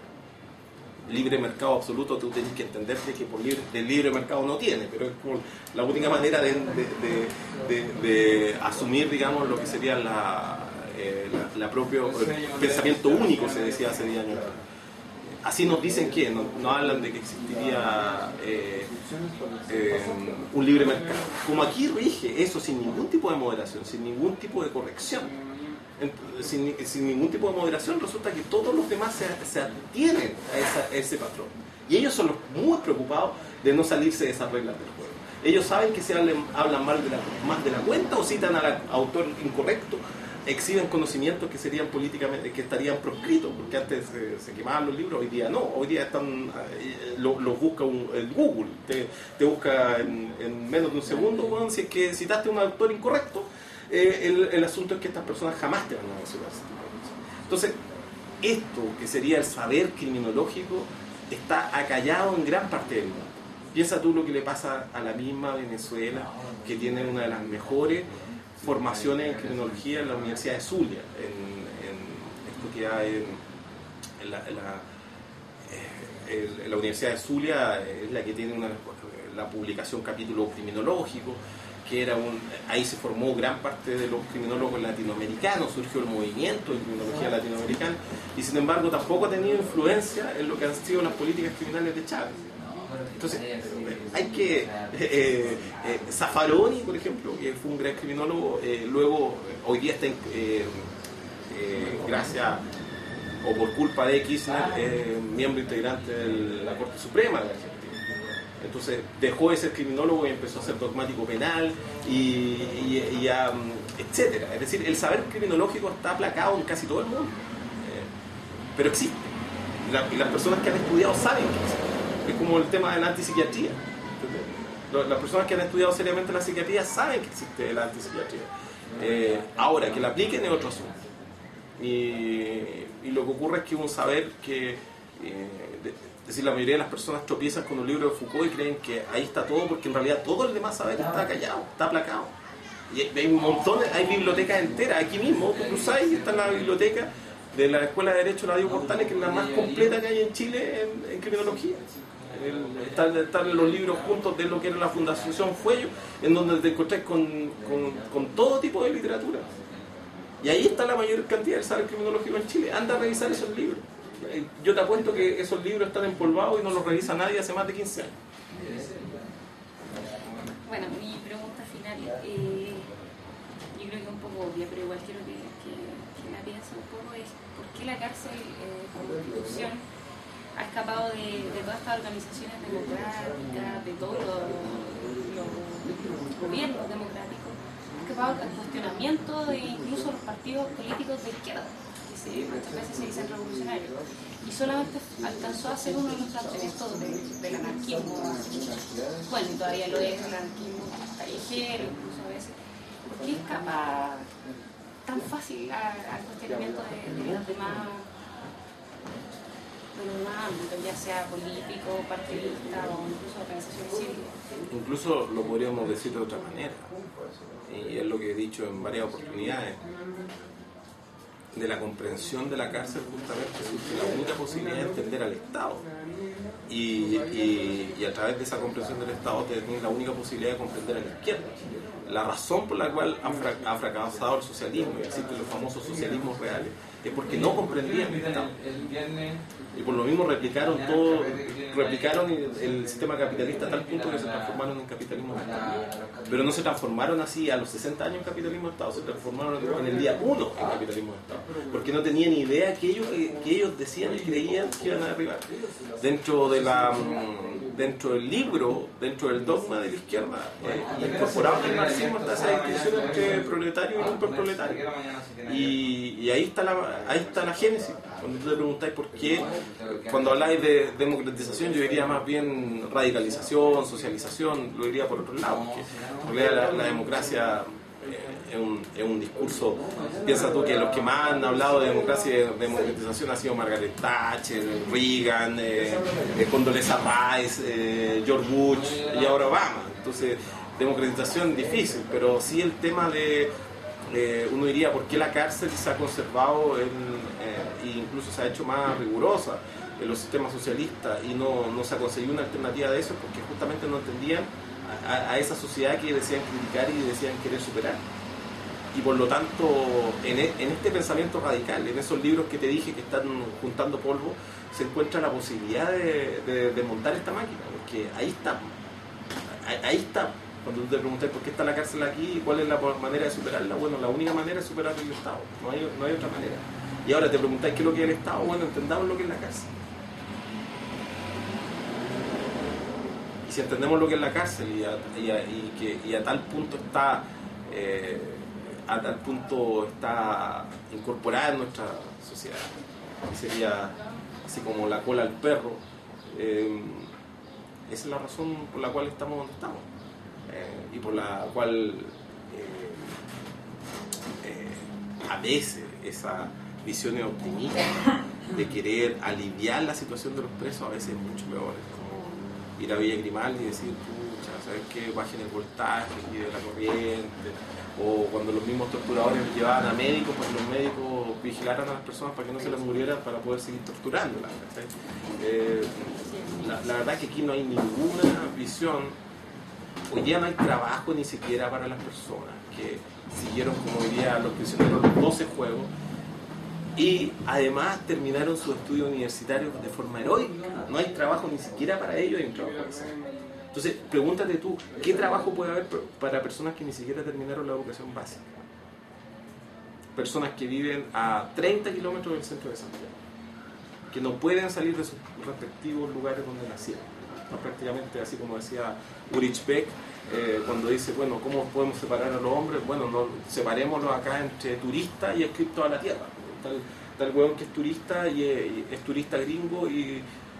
Libre mercado absoluto, tú tienes que entender que por libre, del libre mercado no tiene, pero es como la única manera de, de, de, de, de asumir, digamos, lo que sería la, eh, la, la propio pensamiento único, se decía hace diez años. Así nos dicen que, nos no hablan de que existiría eh, eh, un libre mercado. Como aquí rige eso sin ningún tipo de moderación, sin ningún tipo de corrección. Sin, sin ningún tipo de moderación, resulta que todos los demás se, se atienen a, esa, a ese patrón. Y ellos son los muy preocupados de no salirse de esas reglas del juego. Ellos saben que si hablan, hablan mal de la, más de la cuenta o citan al autor incorrecto, exhiben conocimientos que serían políticamente, que estarían proscritos, porque antes eh, se quemaban los libros, hoy día no, hoy día están eh, los lo busca un, el Google, te, te busca en, en menos de un segundo, bueno, si es que citaste a un autor incorrecto. Eh, el, el asunto es que estas personas jamás te van a mencionar ese tipo de cosas. Entonces, esto que sería el saber criminológico está acallado en gran parte del mundo. Piensa tú lo que le pasa a la misma Venezuela, que tiene una de las mejores formaciones en criminología en la Universidad de Zulia, en, en esto que hay en, en, la, en, la, eh, en la Universidad de Zulia, es la que tiene una, la publicación capítulo criminológico, que era un, ahí se formó gran parte de los criminólogos latinoamericanos, surgió el movimiento de criminología latinoamericana, y sin embargo tampoco ha tenido influencia en lo que han sido las políticas criminales de Chávez. Entonces, hay que... Eh, eh, Zaffaroni, por ejemplo, que fue un gran criminólogo, eh, luego, hoy día está, en, eh, eh, gracias o por culpa de Kirchner, eh, miembro integrante de la Corte Suprema de Argentina. Entonces dejó de ser criminólogo y empezó a ser dogmático penal y, y, y a, etcétera. Es decir, el saber criminológico está aplacado en casi todo el mundo, eh, pero existe. Y, la, y las personas que han estudiado saben que existe. Es como el tema de la antipsiquiatría. ¿Entendés? Las personas que han estudiado seriamente la psiquiatría saben que existe la antipsiquiatría. Eh, ahora, que la apliquen es otro asunto. Y, y lo que ocurre es que un saber que, eh, de, es decir, la mayoría de las personas tropiezan con un libro de Foucault y creen que ahí está todo, porque en realidad todo el demás saber está callado, está aplacado. Y hay un montón, hay bibliotecas enteras, aquí mismo, tú cruzáis y está en la biblioteca de la Escuela de Derecho de la Diego Portales, que es la más completa que hay en Chile en, en criminología. Están, están los libros juntos de lo que era la Fundación Fuello, en donde te encontrás con, con, con todo tipo de literatura. Y ahí está la mayor cantidad del saber criminológico en Chile. Anda a revisar esos libros. Yo te apuesto que esos libros están empolvados y no los revisa nadie hace más de quince años. Bueno, mi pregunta final, eh, yo creo que es un poco obvia, pero igual quiero que, que, que la piense un poco, es por qué la cárcel eh, como institución ha escapado de, de todas estas organizaciones democráticas, de todos los, los gobiernos democráticos, ha escapado al cuestionamiento de incluso los partidos políticos de izquierda, que se, muchas veces se dicen revolucionarios, y solamente alcanzó a ser uno de los planteamientos de, del anarquismo, bueno, y todavía lo es, el anarquismo callejero, incluso a veces. ¿Por qué escapa tan fácil al cuestionamiento de, de los demás? De los demás ámbitos, ya sea político, partidista o incluso organizaciones cívicas. Incluso lo podríamos decir de otra manera, y es lo que he dicho en varias oportunidades. De la comprensión de la cárcel justamente surge la única posibilidad de entender al Estado, y, y, y a través de esa comprensión del Estado tenés la única posibilidad de comprender a la izquierda. La razón por la cual ha, fra ha fracasado el socialismo, y existen los famosos socialismos reales, es porque no comprendían el Estado. Y por lo mismo replicaron todo, replicaron el, el sistema capitalista a tal punto que se transformaron en capitalismo de Estado. Pero no se transformaron así a los sesenta años en capitalismo de Estado, se transformaron en el día uno en capitalismo de Estado. Porque no tenían idea que ellos, que ellos decían y creían que iban a derribar. Dentro de la dentro del libro, dentro del dogma de la izquierda, eh, incorporado en el marxismo está esa distinción entre proletario y superproletario. Y, y ahí está la ahí está la génesis. Cuando tú te preguntáis por qué, cuando habláis de democratización, yo diría más bien radicalización, socialización, lo diría por otro lado, porque la, la democracia eh, es, un, es un discurso. Piensa tú que los que más han hablado de democracia y de democratización han sido Margaret Thatcher, Reagan, eh, eh, Condoleezza Rice, eh, George Bush y ahora Obama. Entonces, democratización difícil, pero sí el tema de Eh, uno diría por qué la cárcel se ha conservado en, eh, e incluso se ha hecho más rigurosa en los sistemas socialistas y no, no se ha conseguido una alternativa de eso, porque justamente no entendían a, a esa sociedad que decían criticar y decían querer superar. Y por lo tanto, en, e, en este pensamiento radical, en esos libros que te dije que están juntando polvo, se encuentra la posibilidad de, de, de montar esta máquina, porque ahí está, ahí, ahí está. Cuando tú te preguntas por qué está la cárcel aquí y cuál es la manera de superarla, bueno, la única manera es superar el Estado, no hay, no hay otra manera. Y ahora te preguntáis qué es lo que es el Estado, bueno, entendamos lo que es la cárcel. Y si entendemos lo que es la cárcel y a, y a, y que, y a tal punto está eh, a tal punto está incorporada en nuestra sociedad, que sería así como la cola al perro, eh, esa es la razón por la cual estamos donde estamos. Eh, y por la cual eh, eh, a veces esa visión optimista de querer aliviar la situación de los presos a veces es mucho peor. Es como ir a Villa Grimaldi y decir, pucha, ¿sabes qué? Bajen el voltaje y de la corriente. O cuando los mismos torturadores llevaban a médicos para que los médicos vigilaran a las personas para que no se les murieran para poder seguir torturándolas. Eh, la, la verdad es que aquí no hay ninguna visión. Hoy día no hay trabajo ni siquiera para las personas que siguieron, como diría los prisioneros, los doce juegos y además terminaron sus estudios universitarios de forma heroica. No hay trabajo ni siquiera para ellos, hay un trabajo que hacer. Entonces, pregúntate tú, ¿qué trabajo puede haber para personas que ni siquiera terminaron la educación básica? Personas que viven a treinta kilómetros del centro de Santiago, que no pueden salir de sus respectivos lugares donde nacieron. No, prácticamente así como decía Ulrich Beck, eh, cuando dice, bueno, ¿cómo podemos separar a los hombres? Bueno, no, separémoslos acá entre turista y adscripto a la tierra. Tal, tal hueón que es turista y es, es turista gringo y,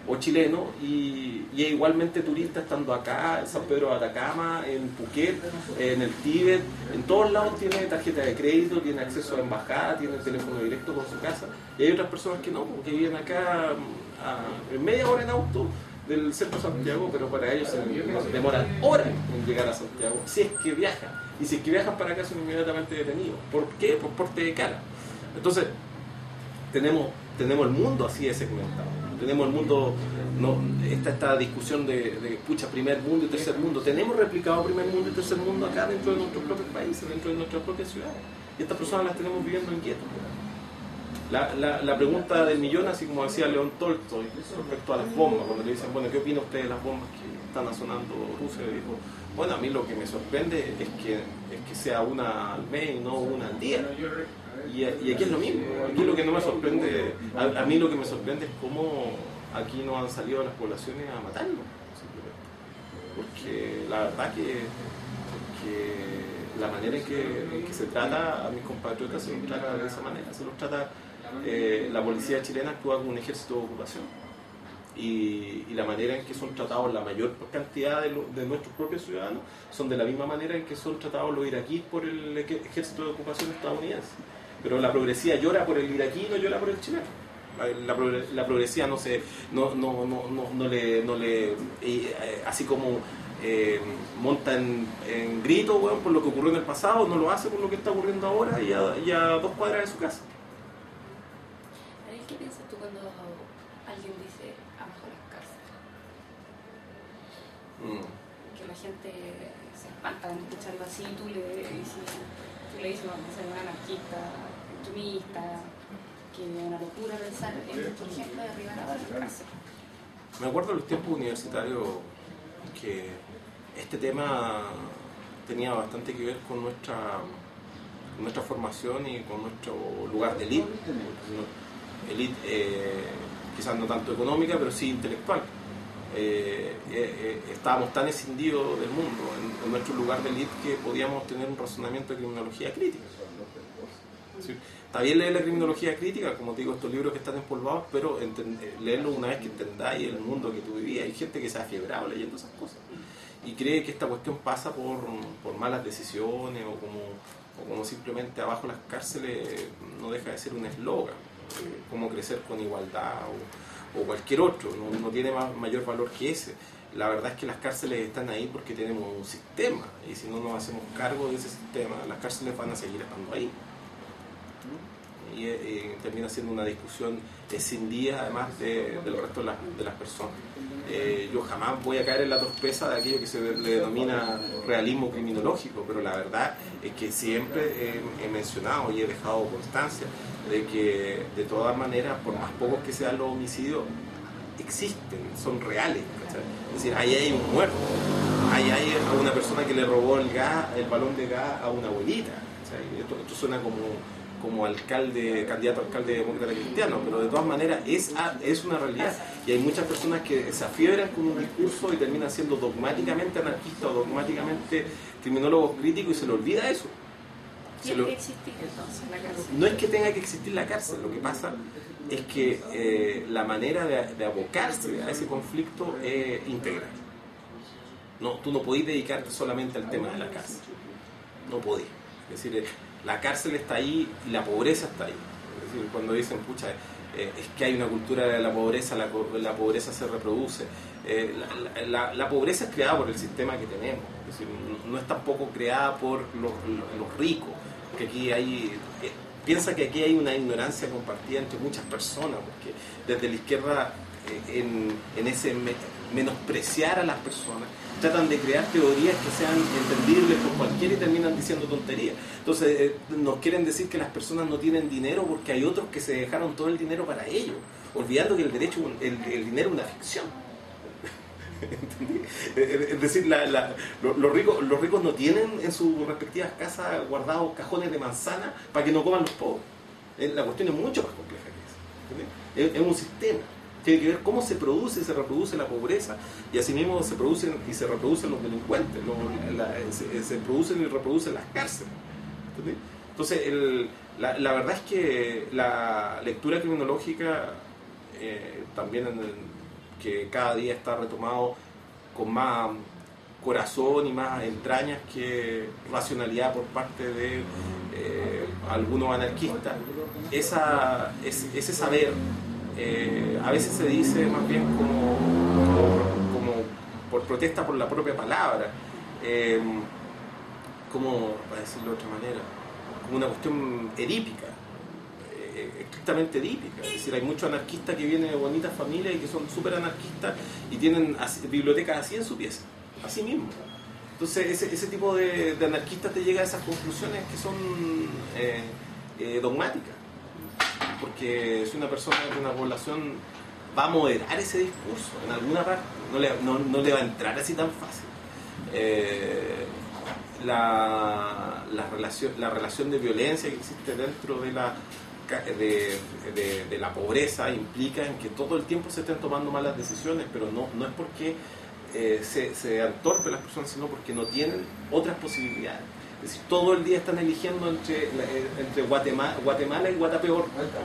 o chileno, y, y es igualmente turista estando acá, en San Pedro de Atacama, en Phuket, en el Tíbet, en todos lados tiene tarjeta de crédito, tiene acceso a embajada, tiene teléfono directo con su casa, y hay otras personas que no, que viven acá a, en media hora en auto del centro de Santiago, pero para ellos se demoran horas en llegar a Santiago, si es que viajan, y si es que viajan para acá son inmediatamente detenidos. ¿Por qué? Por porte de cara. Entonces, tenemos, tenemos el mundo así de segmentado. Tenemos el mundo, no, esta, esta discusión de, de pucha, primer mundo y tercer mundo. Tenemos replicado primer mundo y tercer mundo acá dentro de nuestros propios países, dentro de nuestras propias ciudades. Y estas personas las tenemos viviendo en guetos. La, la, la pregunta del millón, así como decía León Tolstoy respecto a las bombas, cuando le dicen, bueno, ¿qué opina usted de las bombas que están sonando Rusia? Le dijo, bueno, a mí lo que me sorprende es que, es que sea una al mes y no una al día. Y, y aquí es lo mismo. Aquí lo que no me sorprende, a, a mí lo que me sorprende es cómo aquí no han salido las poblaciones a matarnos, porque la verdad que, que la manera en que, en que se trata a mis compatriotas se los trata de esa manera, se los trata. Eh, la policía chilena actúa como un ejército de ocupación, y, y la manera en que son tratados la mayor cantidad de, lo, de nuestros propios ciudadanos son de la misma manera en que son tratados los iraquíes por el ejército de ocupación estadounidense. Pero la progresía llora por el iraquí, no llora por el chileno. La, la, la progresía no se no, no, no, no, no le, no le eh, así como eh, monta en, en grito, bueno, por lo que ocurrió en el pasado, no lo hace por lo que está ocurriendo ahora y a, y a dos cuadras de su casa. ¿Qué piensas tú cuando alguien dice abajo las cárceles? Mm. Que la gente se espanta en escucharlo así, tú le dices, tú le dices, vamos a ser un anarquista, extremista, que es una locura pensar en, por ejemplo, de arribar a las cárceles. Me acuerdo de los tiempos universitarios que este tema tenía bastante que ver con nuestra, con nuestra formación y con nuestro lugar de élite. Elite, eh, quizás no tanto económica, pero sí intelectual. Eh, eh, eh, estábamos tan escindidos del mundo en, en nuestro lugar de élite que podíamos tener un razonamiento de criminología crítica. ¿Sí? Está bien leer la criminología crítica, como te digo, estos libros que están empolvados, pero leerlo una vez que entendáis el mundo que tú vivías. Hay gente que se ha fiebrado leyendo esas cosas y cree que esta cuestión pasa por, por malas decisiones o como, o como simplemente abajo las cárceles no deja de ser un eslogan. Cómo crecer con igualdad o, o cualquier otro, no, no tiene más, mayor valor que ese. La verdad es que las cárceles están ahí porque tenemos un sistema, y si no nos hacemos cargo de ese sistema, las cárceles van a seguir estando ahí. Y eh, termina siendo una discusión escindida además de, del resto de, la, de las personas. Eh, yo jamás voy a caer en la torpeza de aquello que se le denomina realismo criminológico, pero la verdad es que siempre he, he mencionado y he dejado constancia de que de todas maneras, por más pocos que sean los homicidios, existen, son reales, ¿cachai? Es decir, ahí hay un muerto, ahí hay una persona que le robó el gas, el balón de gas a una abuelita, ¿cachai? Esto, esto suena como como alcalde, candidato a alcalde demócrata cristiano, pero de todas maneras es, es una realidad, y hay muchas personas que se afiebran con un discurso y terminan siendo dogmáticamente anarquistas o dogmáticamente criminólogos críticos, y se le olvida eso. ¿Tiene que existir entonces la cárcel? No es que tenga que existir la cárcel, lo que pasa es que eh, la manera de, de abocarse a ese conflicto es integral. No, tú no podés dedicarte solamente al tema de la cárcel, no podés. Es decir, la cárcel está ahí y la pobreza está ahí. Es decir, cuando dicen, pucha, eh, es que hay una cultura de la pobreza, la, la pobreza se reproduce. Eh, la, la, la pobreza es creada por el sistema que tenemos. Es decir, no, no es tampoco creada por los, los, los ricos, que aquí hay... Eh, piensa que aquí hay una ignorancia compartida entre muchas personas, porque desde la izquierda, eh, en, en ese me, menospreciar a las personas, tratan de crear teorías que sean entendibles por cualquiera y terminan diciendo tonterías. Entonces eh, nos quieren decir que las personas no tienen dinero porque hay otros que se dejaron todo el dinero para ellos, olvidando que el derecho, el, el dinero es una ficción. Es decir, la, la, los, los, ricos, los ricos no tienen en sus respectivas casas guardados cajones de manzana para que no coman los pobres. La cuestión es mucho más compleja que eso. Es, es un sistema. Tiene que ver cómo se produce y se reproduce la pobreza, y asimismo se producen y se reproducen los delincuentes, los, la, se, se producen y reproducen las cárceles. ¿Entendés? Entonces, el, la, la verdad es que la lectura criminológica, eh, también en el, que cada día está retomado con más corazón y más entrañas que racionalidad por parte de eh, algunos anarquistas. Esa, ese, ese saber eh, a veces se dice más bien como, como, como por protesta por la propia palabra, eh, como, para decirlo de otra manera, como una cuestión edípica, eh, estrictamente edípica. Es decir, hay muchos anarquistas que vienen de bonitas familias y que son súper anarquistas y tienen así, bibliotecas así en su pieza, así mismo. Entonces ese, ese tipo de, de anarquistas te llega a esas conclusiones que son eh, eh, dogmáticas, porque si una persona de una población va a moderar ese discurso en alguna parte, no le, no, no le va a entrar así tan fácil. Eh, la, la, relación, la relación de violencia que existe dentro de la, de, de, de la pobreza implica en que todo el tiempo se estén tomando malas decisiones, pero no, no es porque eh, se, se entorpe las personas, sino porque no tienen otras posibilidades. Es decir, todo el día están eligiendo entre, entre Guatemala, Guatemala y Guatapeor.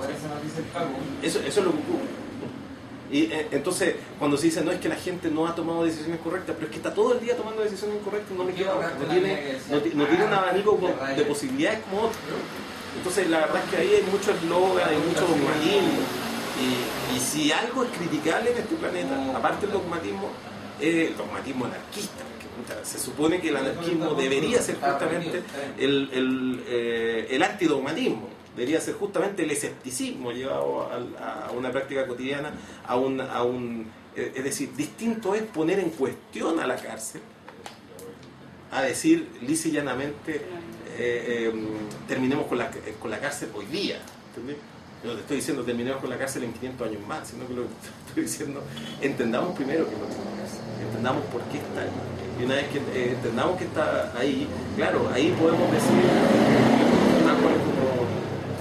Eso, eso es lo que ocurre. Y eh, entonces, cuando se dice, no, es que la gente no ha tomado decisiones correctas, pero es que está todo el día tomando decisiones incorrectas, no le queda, no tiene, no, no tiene un abanico de posibilidades como otro. Entonces, la verdad es que ahí hay mucho eslogan, hay mucho dogmatismo. Y, y si algo es criticable en este planeta, aparte del dogmatismo, es el dogmatismo anarquista. Porque, se supone que el anarquismo debería ser justamente el, el, eh, el antidogmatismo. Debería ser justamente el escepticismo llevado a, a una práctica cotidiana, a un, a un, es decir, distinto es poner en cuestión a la cárcel, a decir lisa y llanamente, eh, eh, terminemos con la, con la cárcel hoy día, ¿entendés? Yo no te estoy diciendo terminemos con la cárcel en quinientos años más, sino que lo que estoy diciendo, entendamos primero que no es una cárcel, entendamos por qué está ahí. Y una vez que eh, entendamos que está ahí, claro, ahí podemos decir, como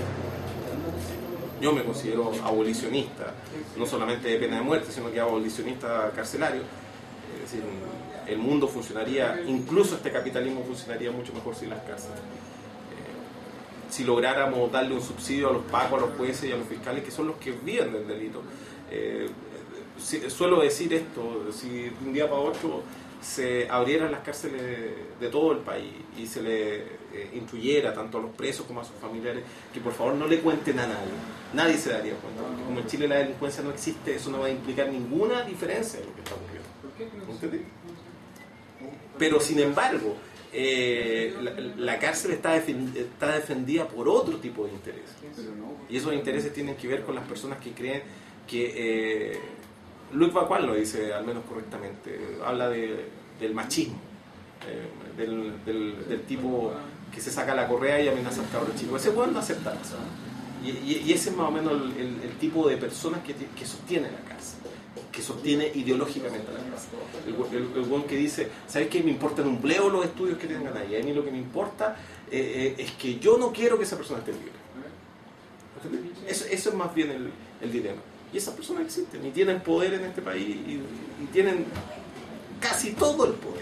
yo me considero abolicionista, no solamente de pena de muerte, sino que abolicionista carcelario. Es decir, el mundo funcionaría, incluso este capitalismo funcionaría mucho mejor sin las cárceles. Eh, si lográramos darle un subsidio a los pacos, a los jueces y a los fiscales, que son los que viven del delito. Eh, si, suelo decir esto, si de un día para otro se abrieran las cárceles de todo el país y se le eh, instruyera tanto a los presos como a sus familiares que por favor no le cuenten a nadie, nadie se daría cuenta, porque como en Chile la delincuencia no existe, eso no va a implicar ninguna diferencia en lo que está ocurriendo. ¿Entendés? Pero sin embargo, eh, la, la cárcel está, defend, está defendida por otro tipo de intereses, y esos intereses tienen que ver con las personas que creen que eh, Luc Bacual lo dice al menos correctamente, habla de, del machismo, eh, del, del, del tipo que se saca la correa y amenaza al cabro chico. Ese bueno no acepta eso. Y, y, y ese es más o menos el, el, el tipo de personas que, que sostiene la cárcel, que sostiene ideológicamente la cárcel. El, el, el buen que dice, ¿sabes qué? Me importan un bleo los estudios que tengan ahí. A mí lo que me importa eh, eh, es que yo no quiero que esa persona esté libre. Eso, eso es más bien el, el dilema. Y esas personas existen y tienen poder en este país y, y tienen casi todo el poder.